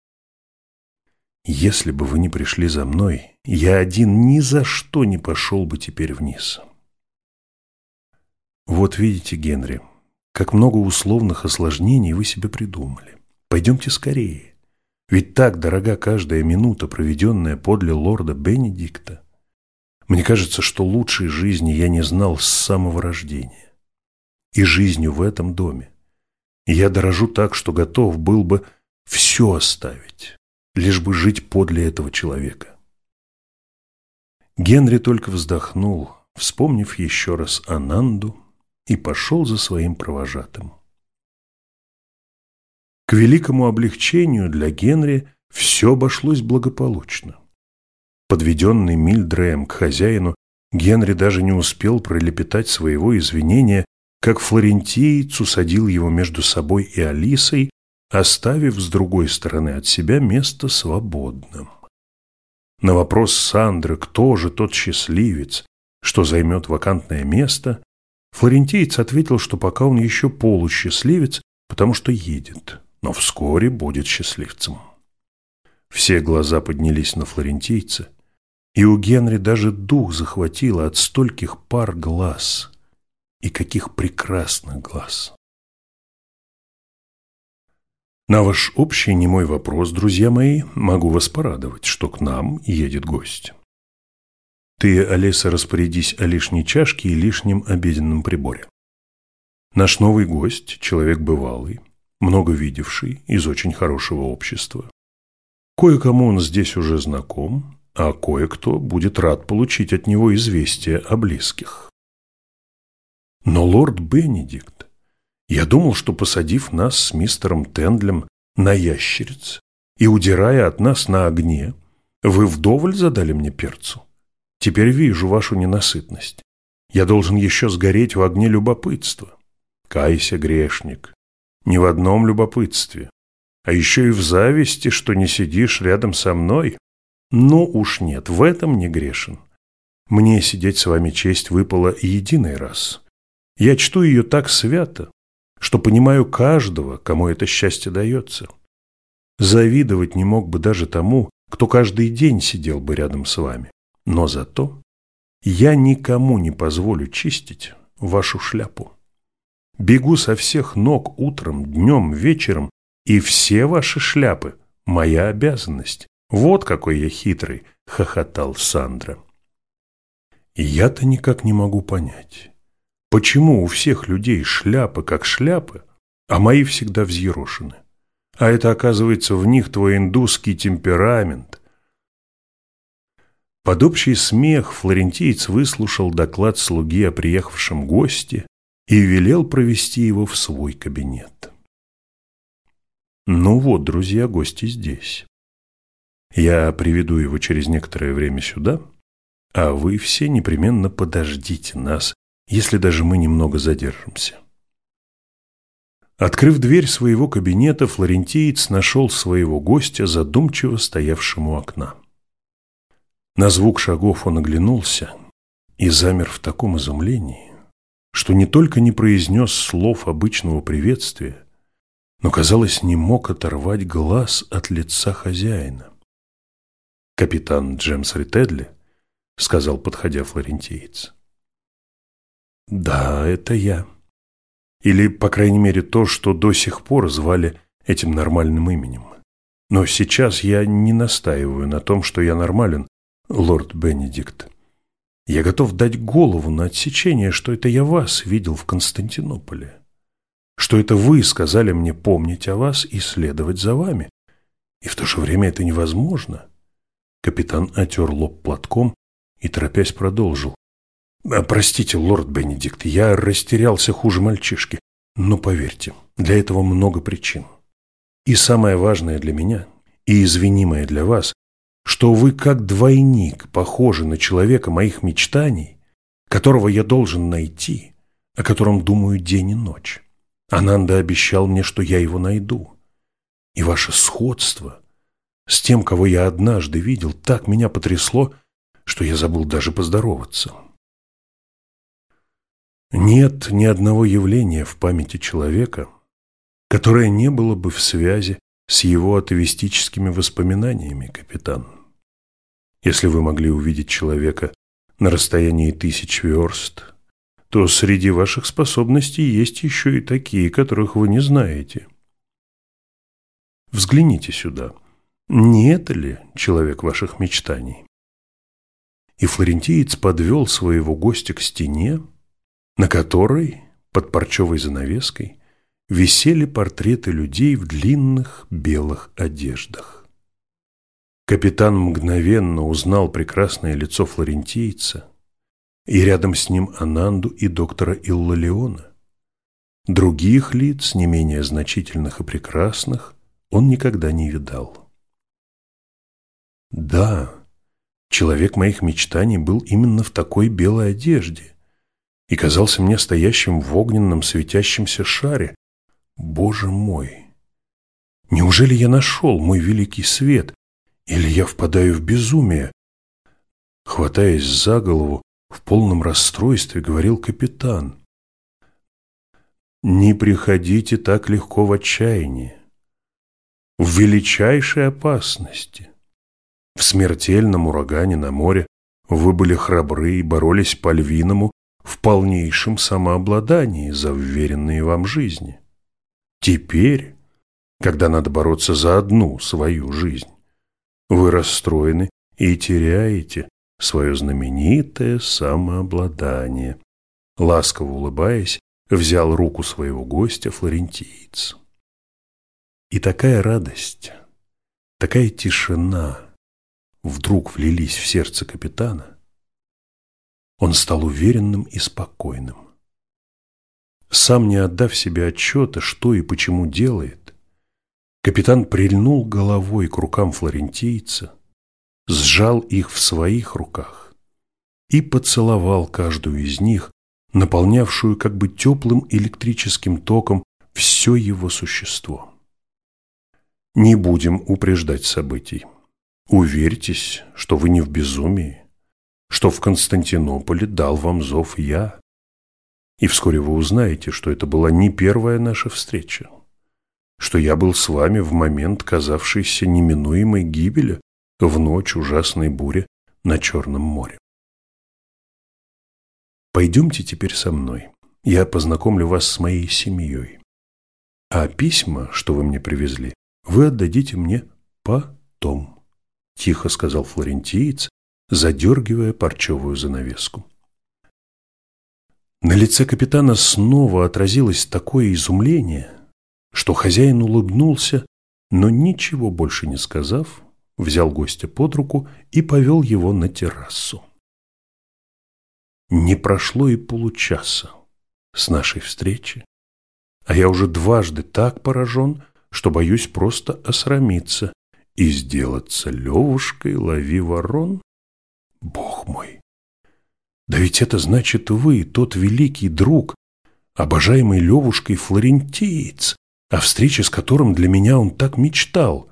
Если бы вы не пришли за мной, я один ни за что не пошел бы теперь вниз. Вот видите, Генри, как много условных осложнений вы себе придумали. Пойдемте скорее, ведь так дорога каждая минута, проведенная подле лорда Бенедикта. Мне кажется, что лучшей жизни я не знал с самого рождения. И жизнью в этом доме. Я дорожу так, что готов был бы все оставить, лишь бы жить подле этого человека. Генри только вздохнул, вспомнив еще раз Ананду, и пошел за своим провожатым. К великому облегчению для Генри все обошлось благополучно. Подведенный Мильдреем к хозяину, Генри даже не успел пролепетать своего извинения, как флорентиец усадил его между собой и Алисой, оставив с другой стороны от себя место свободным. На вопрос Сандры, кто же тот счастливец, что займет вакантное место, флорентиец ответил, что пока он еще полусчастливец, потому что едет, но вскоре будет счастливцем. Все глаза поднялись на флорентийца, и у Генри даже дух захватило от стольких пар глаз. И каких прекрасных глаз! На ваш общий немой вопрос, друзья мои, могу вас порадовать, что к нам едет гость. Ты, Алиса, распорядись о лишней чашке и лишнем обеденном приборе. Наш новый гость – человек бывалый, много видевший, из очень хорошего общества. Кое-кому он здесь уже знаком, а кое-кто будет рад получить от него известие о близких. Но лорд Бенедикт, я думал, что, посадив нас с мистером Тендлем на ящериц и удирая от нас на огне, вы вдоволь задали мне перцу. Теперь вижу вашу ненасытность. Я должен еще сгореть в огне любопытства. Кайся, грешник, не в одном любопытстве, А еще и в зависти, что не сидишь рядом со мной? Ну уж нет, в этом не грешен. Мне сидеть с вами честь выпала единый раз. Я чту ее так свято, что понимаю каждого, кому это счастье дается. Завидовать не мог бы даже тому, кто каждый день сидел бы рядом с вами. Но зато я никому не позволю чистить вашу шляпу. Бегу со всех ног утром, днем, вечером, и все ваши шляпы – моя обязанность. Вот какой я хитрый, – хохотал Сандро. Я-то никак не могу понять, почему у всех людей шляпы как шляпы, а мои всегда взъерошены. А это, оказывается, в них твой индусский темперамент. Под общий смех флорентиец выслушал доклад слуги о приехавшем госте и велел провести его в свой кабинет. Ну вот, друзья, гости здесь. Я приведу его через некоторое время сюда, а вы все непременно подождите нас, если даже мы немного задержимся. Открыв дверь своего кабинета, флорентиец нашел своего гостя, задумчиво стоявшему у окна. На звук шагов он оглянулся и замер в таком изумлении, что не только не произнес слов обычного приветствия, но, казалось, не мог оторвать глаз от лица хозяина. «Капитан Джемс Ритедли», — сказал, подходя флорентиец. «Да, это я. Или, по крайней мере, то, что до сих пор звали этим нормальным именем. Но сейчас я не настаиваю на том, что я нормален, лорд Бенедикт. Я готов дать голову на отсечение, что это я вас видел в Константинополе, что это вы сказали мне помнить о вас и следовать за вами. И в то же время это невозможно». Капитан отер лоб платком и, торопясь, продолжил. «Простите, лорд Бенедикт, я растерялся хуже мальчишки. Но поверьте, для этого много причин. И самое важное для меня, и извинимое для вас, что вы как двойник похожи на человека моих мечтаний, которого я должен найти, о котором думаю день и ночь. Ананда обещал мне, что я его найду. И ваше сходство с тем, кого я однажды видел, так меня потрясло, что я забыл даже поздороваться. Нет ни одного явления в памяти человека, которое не было бы в связи с его атовистическими воспоминаниями, капитан. Если вы могли увидеть человека на расстоянии тысяч верст, то среди ваших способностей есть еще и такие, которых вы не знаете. Взгляните сюда. Не это ли человек ваших мечтаний?» И флорентиец подвел своего гостя к стене, на которой, под парчевой занавеской, висели портреты людей в длинных белых одеждах. Капитан мгновенно узнал прекрасное лицо флорентийца и рядом с ним Ананду и доктора Иллалиона. Других лиц, не менее значительных и прекрасных, он никогда не видал. Да, человек моих мечтаний был именно в такой белой одежде и казался мне стоящим в огненном светящемся шаре. Боже мой! Неужели я нашел мой великий свет, или я впадаю в безумие? Хватаясь за голову, в полном расстройстве говорил капитан. Не приходите так легко в отчаяние, в величайшей опасности. В смертельном урагане на море вы были храбры и боролись по-львиному в полнейшем самообладании за вверенные вам жизни. Теперь, когда надо бороться за одну свою жизнь, вы расстроены и теряете свое знаменитое самообладание. Ласково улыбаясь, взял руку своего гостя флорентиец. И такая радость, такая тишина вдруг влились в сердце капитана. Он стал уверенным и спокойным. Сам не отдав себе отчета, что и почему делает, капитан прильнул головой к рукам флорентийца, сжал их в своих руках и поцеловал каждую из них, наполнявшую как бы теплым электрическим током все его существо. Не будем упреждать событий. Уверьтесь, что вы не в безумии, что в Константинополе дал вам зов я. И вскоре вы узнаете, что это была не первая наша встреча, что я был с вами в момент, казавшейся неминуемой гибели, в ночь ужасной бури на Черном море. Пойдемте теперь со мной, я познакомлю вас с моей семьей, а письма, что вы мне привезли, вы отдадите мне потом, тихо сказал флорентиец, задергивая парчевую занавеску. На лице капитана снова отразилось такое изумление, что хозяин улыбнулся, но ничего больше не сказав, взял гостя под руку и повел его на террасу. Не прошло и получаса с нашей встречи, а я уже дважды так поражен, что боюсь просто осрамиться и сделаться Левушкой лови ворон. Бог мой! Да ведь это значит вы, тот великий друг, обожаемый Левушкой флорентиец, о встрече с которым для меня он так мечтал.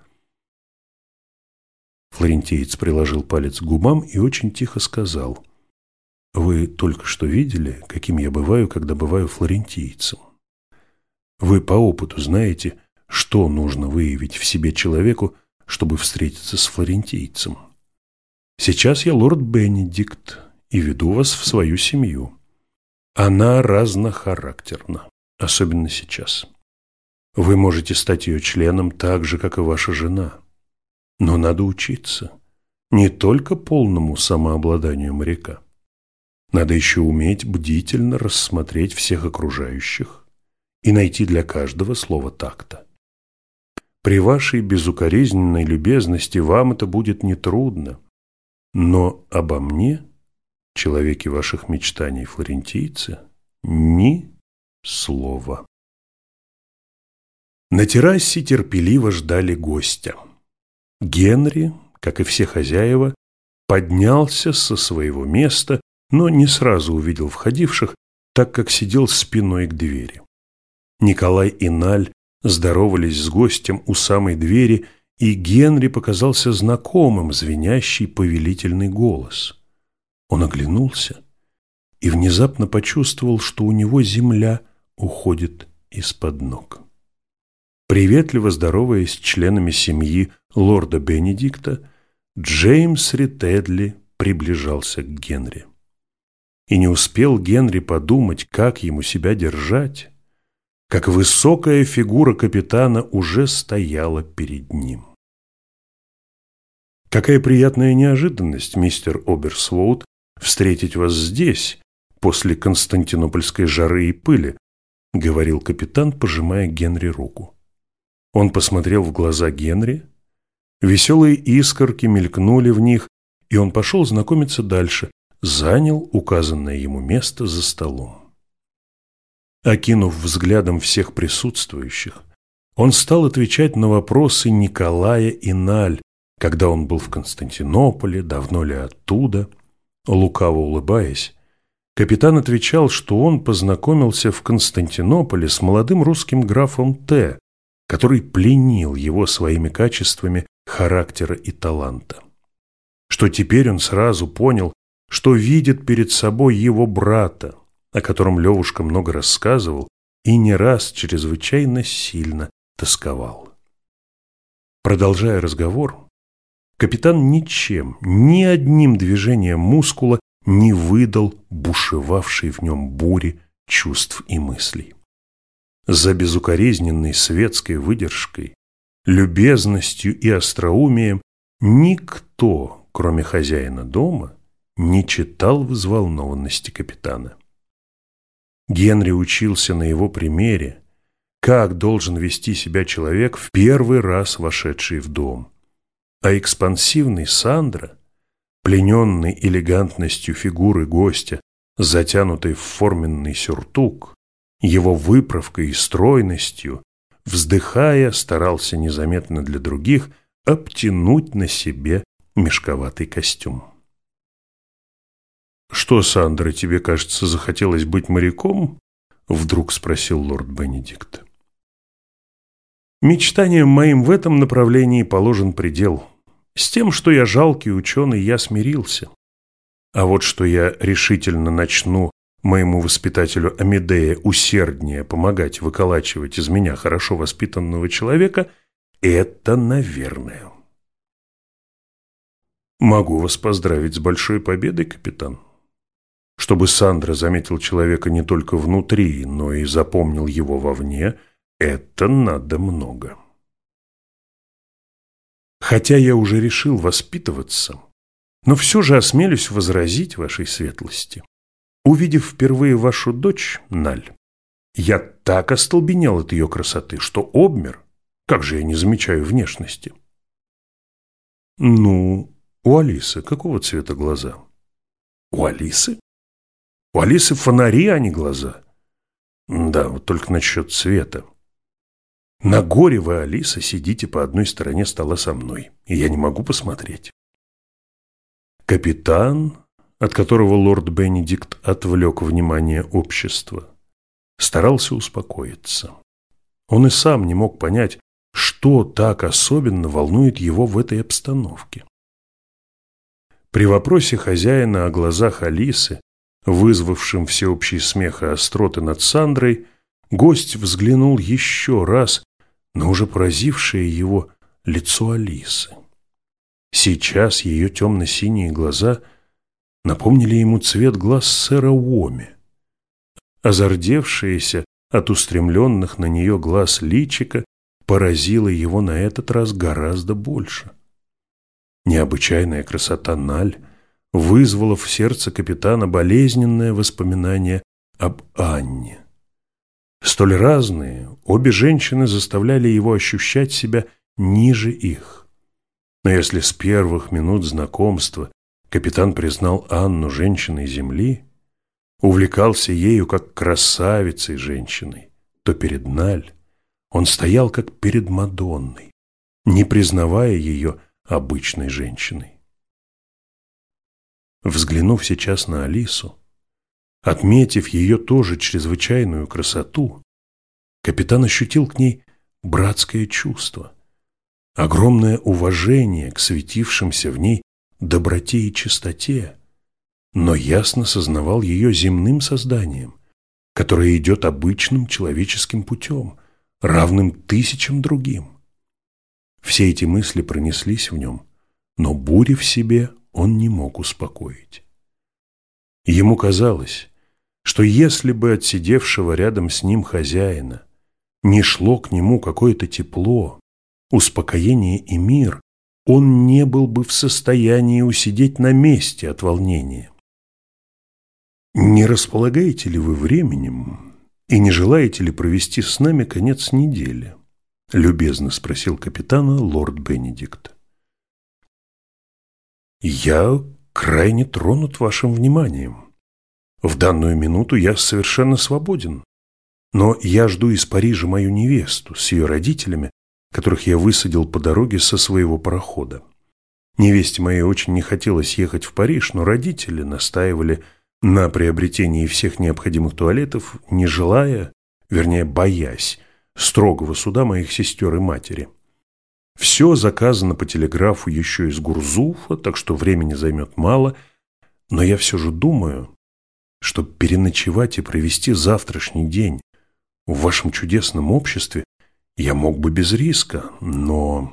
Флорентиец приложил палец к губам и очень тихо сказал: «Вы только что видели, каким я бываю, когда бываю флорентийцем. Вы по опыту знаете, что нужно выявить в себе человеку, чтобы встретиться с флорентийцем. Сейчас я лорд Бенедикт и веду вас в свою семью. Она разнохарактерна, особенно сейчас. Вы можете стать ее членом так же, как и ваша жена. Но надо учиться не только полному самообладанию моряка. Надо еще уметь бдительно рассмотреть всех окружающих и найти для каждого слово такта. При вашей безукоризненной любезности вам это будет нетрудно, но обо мне, человеке ваших мечтаний, флорентийце, ни слова». На террасе терпеливо ждали гостя. Генри, как и все хозяева, поднялся со своего места, но не сразу увидел входивших, так как сидел спиной к двери. Николай и Наль здоровались с гостем у самой двери, и Генри показался знакомым звенящий повелительный голос. Он оглянулся и внезапно почувствовал, что у него земля уходит из-под ног. Приветливо здороваясь с членами семьи лорда Бенедикта, Джеймс Ритедли приближался к Генри. И не успел Генри подумать, как ему себя держать, как высокая фигура капитана уже стояла перед ним. «Какая приятная неожиданность, мистер Оберсвоуд, встретить вас здесь, после константинопольской жары и пыли», — говорил капитан, пожимая Генри руку. Он посмотрел в глаза Генри, веселые искорки мелькнули в них, и он пошел знакомиться дальше, занял указанное ему место за столом. Окинув взглядом всех присутствующих, он стал отвечать на вопросы Николая и Наль, когда он был в Константинополе, давно ли оттуда. Лукаво улыбаясь, капитан отвечал, что он познакомился в Константинополе с молодым русским графом Т., который пленил его своими качествами характера и таланта. Что теперь он сразу понял, что видит перед собой его брата, о котором Левушка много рассказывал и не раз чрезвычайно сильно тосковал. Продолжая разговор, капитан ничем, ни одним движением мускула не выдал бушевавшей в нем бури чувств и мыслей. За безукоризненной светской выдержкой, любезностью и остроумием никто, кроме хозяина дома, не читал взволнованности капитана. Генри учился на его примере, как должен вести себя человек, в первый раз вошедший в дом. А экспансивный Сандро, плененный элегантностью фигуры гостя, затянутой в форменный сюртук, его выправкой и стройностью, вздыхая, старался незаметно для других обтянуть на себе мешковатый костюм. «Что, Сандро, тебе, кажется, захотелось быть моряком?» — вдруг спросил лорд Бенедикт. Мечтаниям моим в этом направлении положен предел. С тем, что я жалкий ученый, я смирился. А вот что я решительно начну моему воспитателю Амедея усерднее помогать выколачивать из меня хорошо воспитанного человека, это, наверное. Могу вас поздравить с большой победой, капитан. Чтобы Сандро заметил человека не только внутри, но и запомнил его вовне, это надо много. Хотя я уже решил воспитываться, но все же осмелюсь возразить вашей светлости. Увидев впервые вашу дочь, Наль, я так остолбенел от ее красоты, что обмер. Как же я не замечаю внешности? Ну, у Алисы какого цвета глаза? У Алисы? У Алисы фонари, а не глаза. Да, вот только насчет цвета. На горе вы, Алиса, сидите по одной стороне стола со мной, и я не могу посмотреть. Капитан, от которого лорд Бенедикт отвлек внимание общества, старался успокоиться. Он и сам не мог понять, что так особенно волнует его в этой обстановке. При вопросе хозяина о глазах Алисы, вызвавшем всеобщий смех и остроты над Сандрой, гость взглянул еще раз на уже поразившее его лицо Алисы. Сейчас ее темно-синие глаза напомнили ему цвет глаз сэра Уоми. Озардевшееся от устремленных на нее глаз личико поразило его на этот раз гораздо больше. Необычайная красота Наль вызвала в сердце капитана болезненное воспоминание об Анне. Столь разные, обе женщины заставляли его ощущать себя ниже их. Но если с первых минут знакомства капитан признал Анну женщиной земли, увлекался ею как красавицей женщиной, то перед Наль он стоял как перед Мадонной, не признавая ее обычной женщиной. Взглянув сейчас на Алису, отметив ее тоже чрезвычайную красоту, капитан ощутил к ней братское чувство, огромное уважение к светившимся в ней доброте и чистоте, но ясно сознавал ее земным созданием, которое идет обычным человеческим путем, равным тысячам другим. Все эти мысли пронеслись в нем, но бури в себе он не мог успокоить. Ему казалось, что если бы от сидевшего рядом с ним хозяина не шло к нему какое-то тепло, успокоение и мир, он не был бы в состоянии усидеть на месте от волнения. «Не располагаете ли вы временем и не желаете ли провести с нами конец недели?» — любезно спросил капитана лорд Бенедикт. «Я крайне тронут вашим вниманием. В данную минуту я совершенно свободен, но я жду из Парижа мою невесту с ее родителями, которых я высадил по дороге со своего парохода. Невесте моей очень не хотелось ехать в Париж, но родители настаивали на приобретении всех необходимых туалетов, не желая, вернее, боясь строгого суда моих сестер и матери. Все заказано по телеграфу еще из Гурзуфа, так что времени займет мало, но я все же думаю, что переночевать и провести завтрашний день в вашем чудесном обществе я мог бы без риска, но...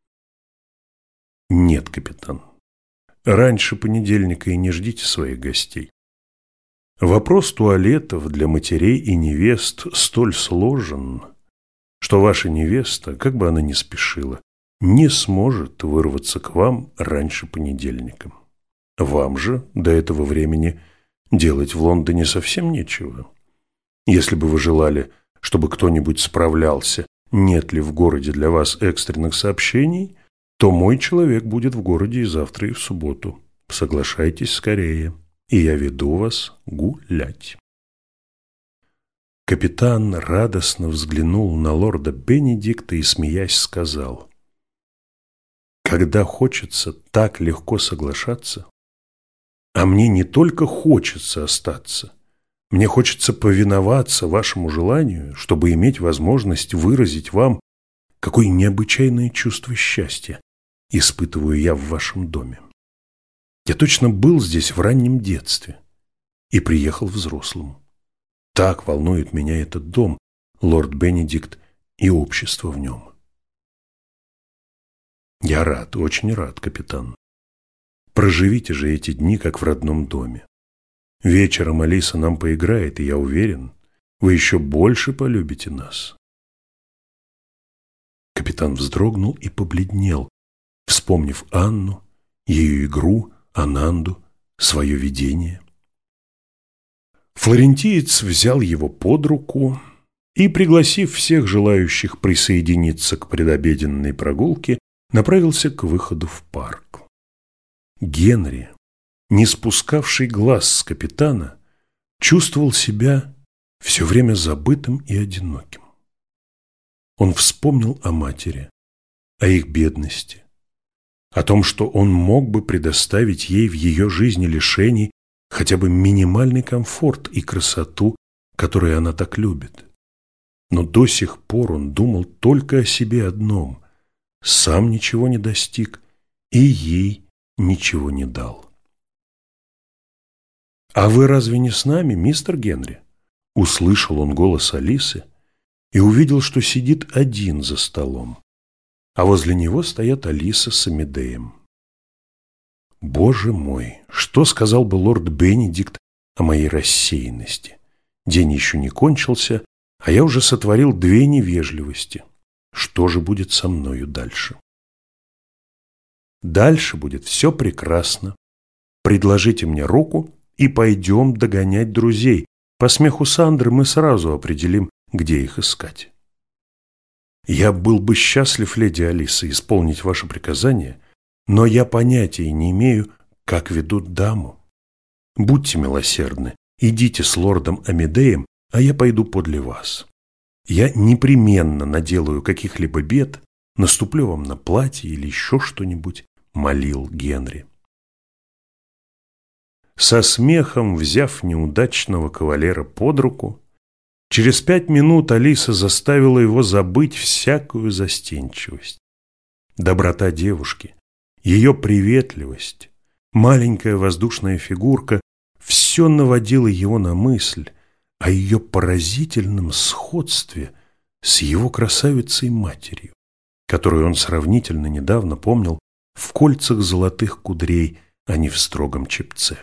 Нет, капитан, раньше понедельника и не ждите своих гостей. Вопрос туалетов для матерей и невест столь сложен, что ваша невеста, как бы она ни спешила, не сможет вырваться к вам раньше понедельника. Вам же до этого времени делать в Лондоне совсем нечего. Если бы вы желали, чтобы кто-нибудь справлялся, нет ли в городе для вас экстренных сообщений, то мой человек будет в городе и завтра, и в субботу. Соглашайтесь скорее, и я веду вас гулять». Капитан радостно взглянул на лорда Бенедикта и, смеясь, сказал: «Когда хочется так легко соглашаться, а мне не только хочется остаться, мне хочется повиноваться вашему желанию, чтобы иметь возможность выразить вам, какое необычайное чувство счастья испытываю я в вашем доме. Я точно был здесь в раннем детстве и приехал взрослым. Так волнует меня этот дом, лорд Бенедикт, и общество в нем. Я рад, очень рад, капитан. Проживите же эти дни, как в родном доме. Вечером Алиса нам поиграет, и я уверен, вы еще больше полюбите нас. Капитан вздрогнул и побледнел, вспомнив Анну, ее игру, Ананду, свое видение. Флорентиец взял его под руку и, пригласив всех желающих присоединиться к предобеденной прогулке, направился к выходу в парк. Генри, не спускавший глаз с капитана, чувствовал себя все время забытым и одиноким. Он вспомнил о матери, о их бедности, о том, что он мог бы предоставить ей в ее жизни лишений хотя бы минимальный комфорт и красоту, которые она так любит. Но до сих пор он думал только о себе одном, сам ничего не достиг и ей ничего не дал. «А вы разве не с нами, мистер Генри?» Услышал он голос Алисы и увидел, что сидит один за столом, а возле него стоят Алиса с Амедеем. Боже мой, что сказал бы лорд Бенедикт о моей рассеянности? День еще не кончился, а я уже сотворил две невежливости. Что же будет со мною дальше? Дальше будет все прекрасно. Предложите мне руку и пойдем догонять друзей. По смеху Сандры мы сразу определим, где их искать. Я был бы счастлив, леди Алиса, исполнить ваше приказание, но я понятия не имею, как ведут даму. Будьте милосердны, идите с лордом Амедеем, а я пойду подле вас. Я непременно наделаю каких-либо бед, наступлю вам на платье или еще что-нибудь, молил Генри. Со смехом, взяв неудачного кавалера под руку, через пять минут Алиса заставила его забыть всякую застенчивость. Доброта девушки, ее приветливость, маленькая воздушная фигурка – все наводило его на мысль о ее поразительном сходстве с его красавицей-матерью, которую он сравнительно недавно помнил в кольцах золотых кудрей, а не в строгом чепце.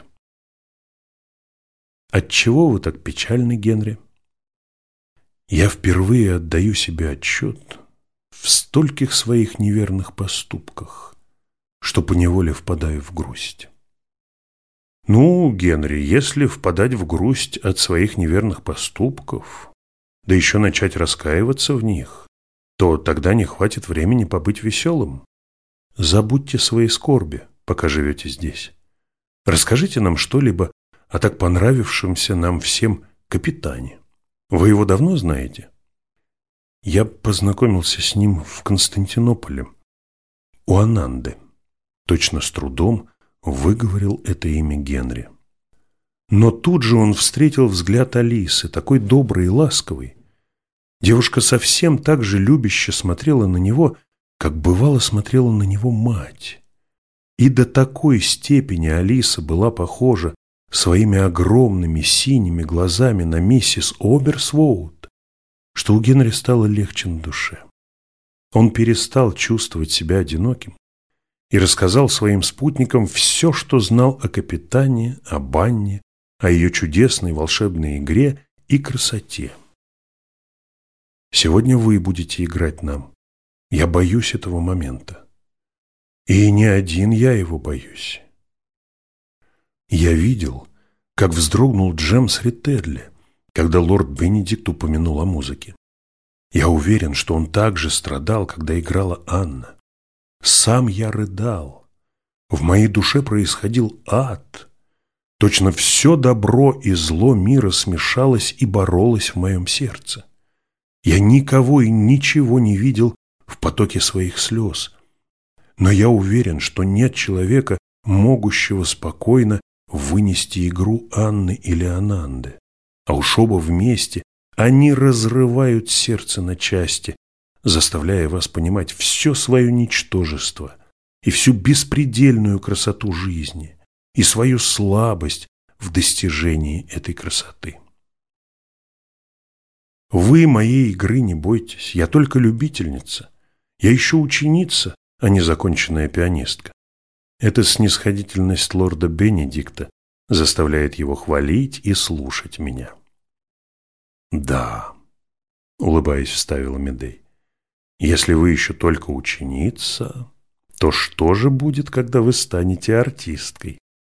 «Отчего вы так печальны, Генри?» «Я впервые отдаю себе отчет в стольких своих неверных поступках, что поневоле впадаю в грусть». «Ну, Генри, если впадать в грусть от своих неверных поступков, да еще начать раскаиваться в них, то тогда не хватит времени побыть веселым. Забудьте свои скорби, пока живете здесь. Расскажите нам что-либо о так понравившемся нам всем капитане. Вы его давно знаете?» «Я познакомился с ним в Константинополе, у Ананды». Точно с трудом выговорил это имя Генри. Но тут же он встретил взгляд Алисы, такой добрый и ласковый. Девушка совсем так же любяще смотрела на него, как бывало смотрела на него мать. И до такой степени Алиса была похожа своими огромными синими глазами на миссис Оберсвоуд, что у Генри стало легче на душе. Он перестал чувствовать себя одиноким и рассказал своим спутникам все, что знал о капитане, о Анне, о ее чудесной волшебной игре и красоте. «Сегодня вы будете играть нам. Я боюсь этого момента. И не один я его боюсь». Я видел, как вздрогнул Джемс Рителли, когда лорд Бенедикт упомянул о музыке. Я уверен, что он также страдал, когда играла Анна. Сам я рыдал. В моей душе происходил ад. Точно все добро и зло мира смешалось и боролось в моем сердце. Я никого и ничего не видел в потоке своих слез. Но я уверен, что нет человека, могущего спокойно вынести игру Анны или Ананды. А уж оба вместе они разрывают сердце на части, заставляя вас понимать все свое ничтожество и всю беспредельную красоту жизни и свою слабость в достижении этой красоты. Вы моей игры не бойтесь, я только любительница, я еще ученица, а не законченная пианистка. Эта снисходительность лорда Бенедикта заставляет его хвалить и слушать меня. Да, улыбаясь, вставила Медей, если вы еще только ученица, то что же будет, когда вы станете артисткой?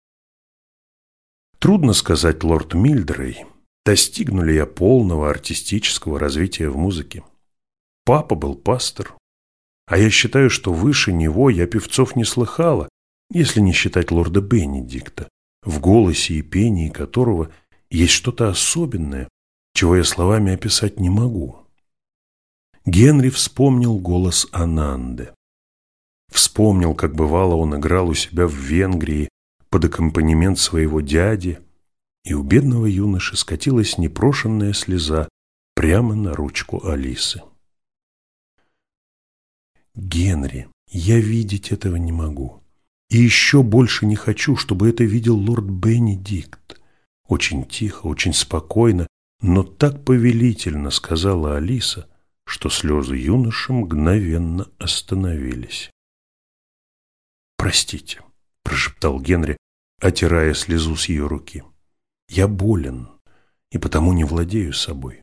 Трудно сказать, лорд Мильдрей, достигну ли я полного артистического развития в музыке. Папа был пастор, а я считаю, что выше него я певцов не слыхала, если не считать лорда Бенедикта, в голосе и пении которого есть что-то особенное, чего я словами описать не могу. Генри вспомнил голос Ананды. Вспомнил, как бывало он играл у себя в Венгрии под аккомпанемент своего дяди, и у бедного юноши скатилась непрошенная слеза прямо на ручку Алисы. «Генри, я видеть этого не могу. И еще больше не хочу, чтобы это видел лорд Бенедикт». Очень тихо, очень спокойно, но так повелительно сказала Алиса, что слезы юноши мгновенно остановились. «Простите», – прошептал Генри, отирая слезу с ее руки. «Я болен и потому не владею собой.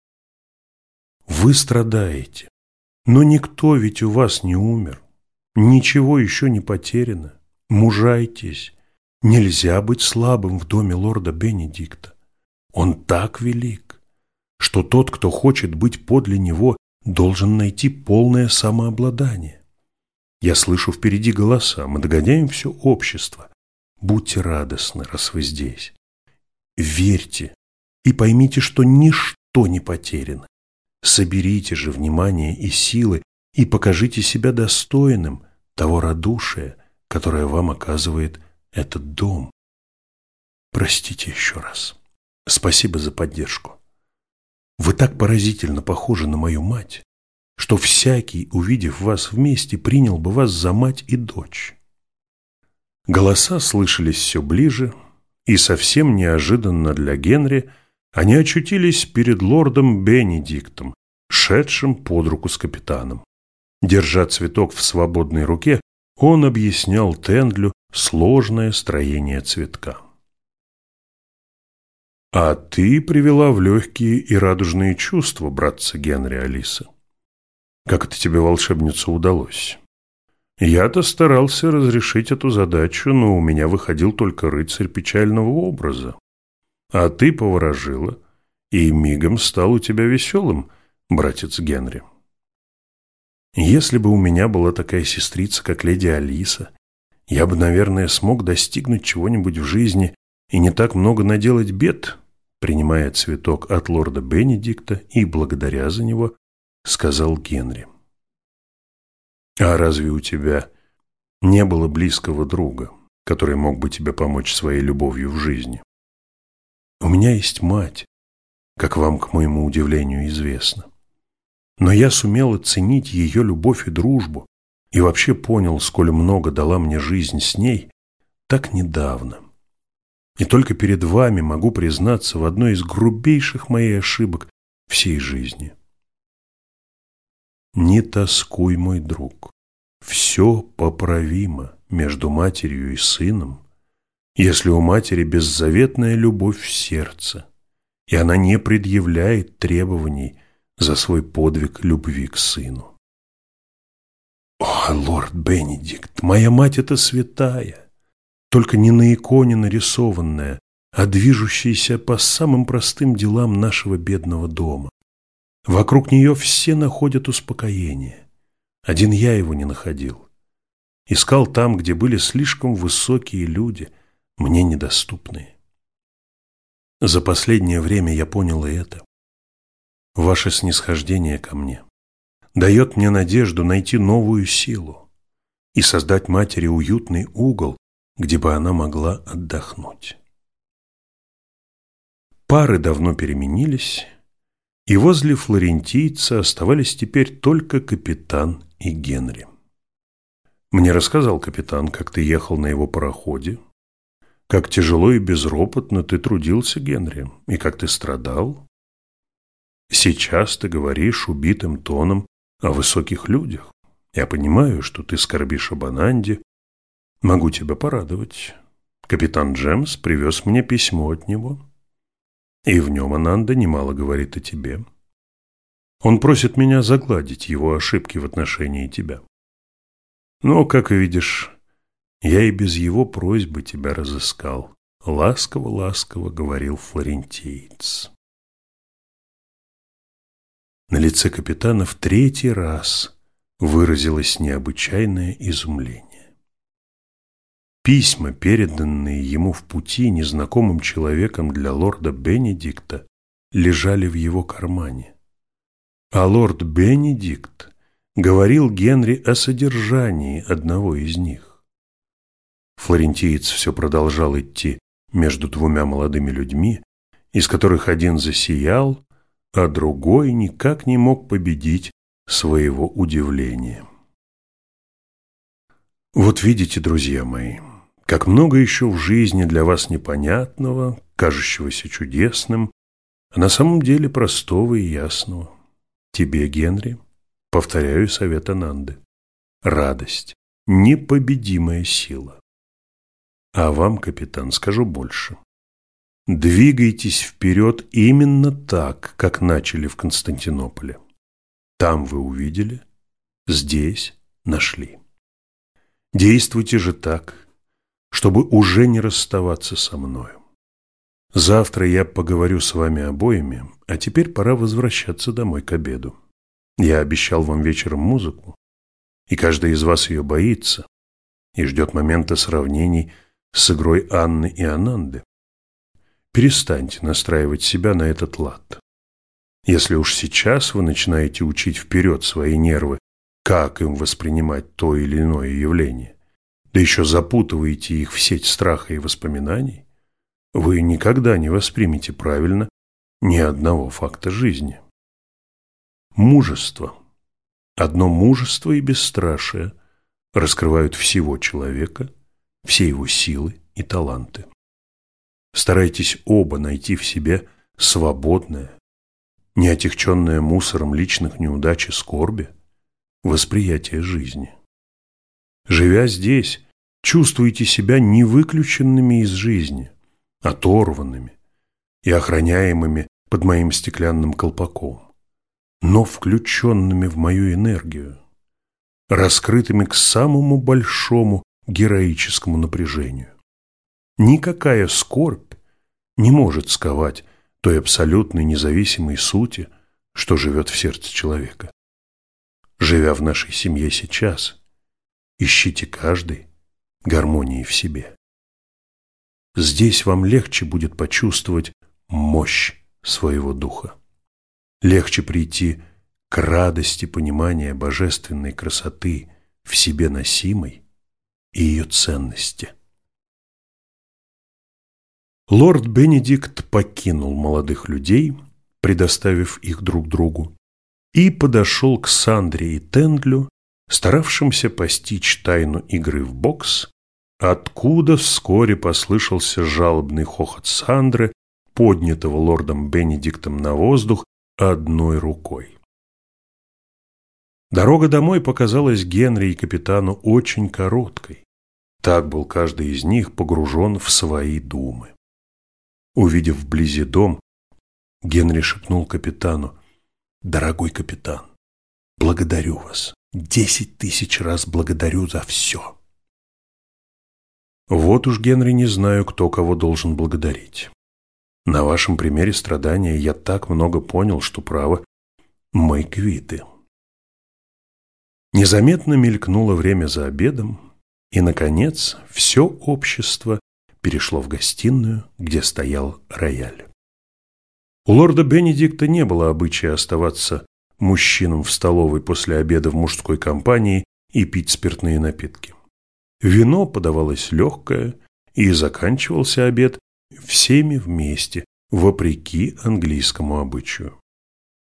Вы страдаете, но никто ведь у вас не умер, ничего еще не потеряно. Мужайтесь, нельзя быть слабым в доме лорда Бенедикта. Он так велик, что тот, кто хочет быть подле него, должен найти полное самообладание. Я слышу впереди голоса, мы догоняем все общество. Будьте радостны, раз вы здесь. Верьте и поймите, что ничто не потеряно. Соберите же внимание и силы и покажите себя достойным того радушия, которое вам оказывает этот дом. Простите еще раз. Спасибо за поддержку. Вы так поразительно похожи на мою мать, что всякий, увидев вас вместе, принял бы вас за мать и дочь». Голоса слышались все ближе, и совсем неожиданно для Генри они очутились перед лордом Бенедиктом, шедшим под руку с капитаном. Держа цветок в свободной руке, он объяснял Тендлю сложное строение цветка. «А ты привела в легкие и радужные чувства, братца Генри, Алиса. Как это тебе, волшебница, удалось? Я-то старался разрешить эту задачу, но у меня выходил только рыцарь печального образа. А ты поворожила, и мигом стал у тебя веселым, братец Генри. Если бы у меня была такая сестрица, как леди Алиса, я бы, наверное, смог достигнуть чего-нибудь в жизни и не так много наделать бед», принимая цветок от лорда Бенедикта и благодаря за него, сказал Генри. «А разве у тебя не было близкого друга, который мог бы тебе помочь своей любовью в жизни? У меня есть мать, как вам, к моему удивлению, известно. Но я сумел оценить ее любовь и дружбу и вообще понял, сколь много дала мне жизнь с ней так недавно. И только перед вами могу признаться в одной из грубейших моих ошибок всей жизни. Не тоскуй, мой друг, все поправимо между матерью и сыном, если у матери беззаветная любовь в сердце, и она не предъявляет требований за свой подвиг любви к сыну. О, лорд Бенедикт, моя мать – это святая, только не на иконе нарисованная, а движущаяся по самым простым делам нашего бедного дома. Вокруг нее все находят успокоение. Один я его не находил. Искал там, где были слишком высокие люди, мне недоступные. За последнее время я понял и это. Ваше снисхождение ко мне дает мне надежду найти новую силу и создать матери уютный угол, где бы она могла отдохнуть. Пары давно переменились, и возле флорентийца оставались теперь только капитан и Генри. Мне рассказал капитан, как ты ехал на его пароходе, как тяжело и безропотно ты трудился, Генри, и как ты страдал. Сейчас ты говоришь убитым тоном о высоких людях. Я понимаю, что ты скорбишь об Ананде. Могу тебя порадовать. Капитан Джемс привез мне письмо от него, и в нем Ананда немало говорит о тебе. Он просит меня загладить его ошибки в отношении тебя. Но, как видишь, я и без его просьбы тебя разыскал. Ласково-ласково говорил флорентиец. На лице капитана в третий раз выразилось необычайное изумление. Письма, переданные ему в пути незнакомым человеком для лорда Бенедикта, лежали в его кармане. А лорд Бенедикт говорил Генри о содержании одного из них. Флорентиец все продолжал идти между двумя молодыми людьми, из которых один засиял, а другой никак не мог победить своего удивления. Вот видите, друзья мои, как много еще в жизни для вас непонятного, кажущегося чудесным, а на самом деле простого и ясного. Тебе, Генри, повторяю совет Ананды. Радость – непобедимая сила. А вам, капитан, скажу больше. Двигайтесь вперед именно так, как начали в Константинополе. Там вы увидели, здесь нашли. Действуйте же так, чтобы уже не расставаться со мною. Завтра я поговорю с вами обоими, а теперь пора возвращаться домой к обеду. Я обещал вам вечером музыку, и каждый из вас ее боится и ждет момента сравнений с игрой Анны и Ананды. Перестаньте настраивать себя на этот лад. Если уж сейчас вы начинаете учить вперед свои нервы, как им воспринимать то или иное явление, да еще запутываете их в сеть страха и воспоминаний, вы никогда не воспримете правильно ни одного факта жизни. Мужество, одно мужество и бесстрашие раскрывают всего человека, все его силы и таланты. Старайтесь оба найти в себе свободное, не отягченное мусором личных неудач и скорби, восприятие жизни. Живя здесь, чувствуйте себя не выключенными из жизни, оторванными и охраняемыми под моим стеклянным колпаком, но включенными в мою энергию, раскрытыми к самому большому героическому напряжению. Никакая скорбь не может сковать той абсолютной независимой сути, что живет в сердце человека. Живя в нашей семье сейчас, ищите каждый гармонии в себе. Здесь вам легче будет почувствовать мощь своего духа. Легче прийти к радости понимания божественной красоты в себе носимой и ее ценности. Лорд Бенедикт покинул молодых людей, предоставив их друг другу, и подошел к Сандре и Тендлю, старавшимся постичь тайну игры в бокс, откуда вскоре послышался жалобный хохот Сандры, поднятого лордом Бенедиктом на воздух одной рукой. Дорога домой показалась Генри и капитану очень короткой. Так был каждый из них погружен в свои думы. Увидев вблизи дом, Генри шепнул капитану: «Дорогой капитан, благодарю вас, десять тысяч раз благодарю за все». Вот уж, Генри, не знаю, кто кого должен благодарить. На вашем примере страдания я так много понял, что, право, мы квиты. Незаметно мелькнуло время за обедом, и, наконец, все общество перешло в гостиную, где стоял рояль. У лорда Бенедикта не было обычая оставаться мужчинам в столовой после обеда в мужской компании и пить спиртные напитки. Вино подавалось легкое, и заканчивался обед всеми вместе, вопреки английскому обычаю.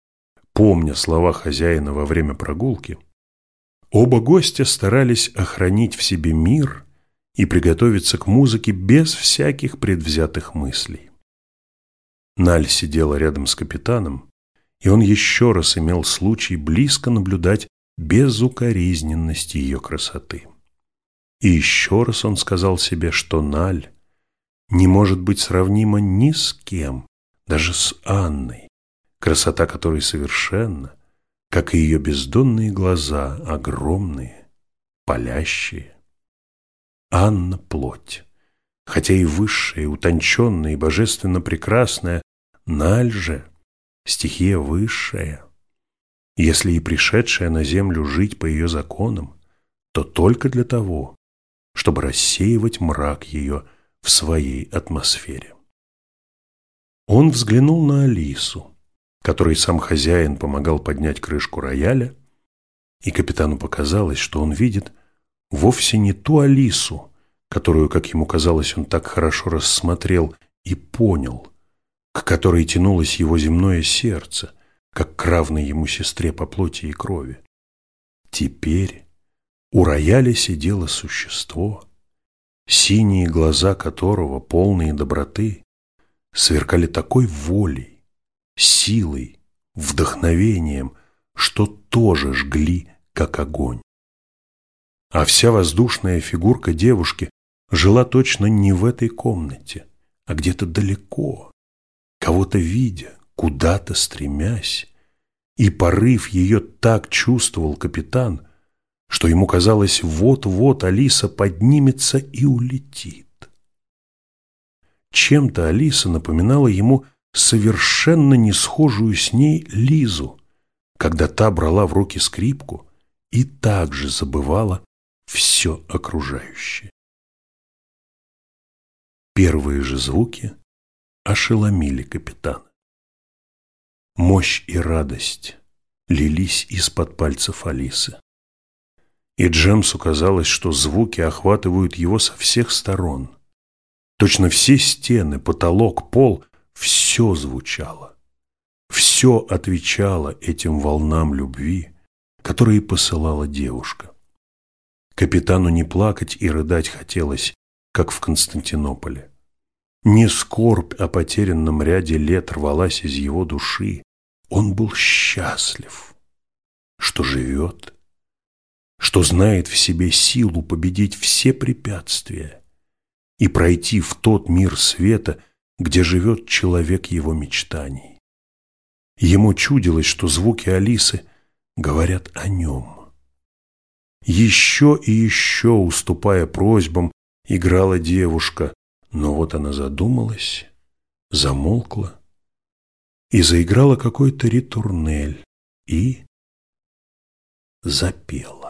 помня слова хозяина во время прогулки, оба гостя старались охранить в себе мир и приготовиться к музыке без всяких предвзятых мыслей. Наль сидела рядом с капитаном, и он еще раз имел случай близко наблюдать безукоризненность ее красоты. И еще раз он сказал себе, что Наль не может быть сравнима ни с кем, даже с Анной, красота которой совершенна, как и ее бездонные глаза, огромные, палящие. Анна – плоть, хотя и высшая, утонченная и божественно прекрасная, Наль же – стихия высшая. Если и пришедшая на землю жить по ее законам, то только для того, чтобы рассеивать мрак ее в своей атмосфере. Он взглянул на Алису, которой сам хозяин помогал поднять крышку рояля, и капитану показалось, что он видит вовсе не ту Алису, которую, как ему казалось, он так хорошо рассмотрел и понял, к которой тянулось его земное сердце, как к равной ему сестре по плоти и крови. Теперь у рояля сидело существо, синие глаза которого, полные доброты, сверкали такой волей, силой, вдохновением, что тоже жгли, как огонь. А вся воздушная фигурка девушки жила точно не в этой комнате, а где-то далеко, кого-то видя, куда-то стремясь, и порыв ее так чувствовал капитан, что ему казалось, вот-вот Алиса поднимется и улетит. Чем-то Алиса напоминала ему совершенно не схожую с ней Лизу, когда та брала в руки скрипку и также забывала все окружающее. Первые же звуки ошеломили капитана. Мощь и радость лились из-под пальцев Алисы. И Джемсу казалось, что звуки охватывают его со всех сторон. Точно все стены, потолок, пол – все звучало. Все отвечало этим волнам любви, которые посылала девушка. Капитану не плакать и рыдать хотелось, как в Константинополе. Не скорбь о потерянном ряде лет рвалась из его души. Он был счастлив, что живет, что знает в себе силу победить все препятствия и пройти в тот мир света, где живет человек его мечтаний. Ему чудилось, что звуки Алисы говорят о нем. Еще и еще, уступая просьбам, играла девушка, но вот она задумалась, замолкла и заиграла какой-то ритурнель и запела.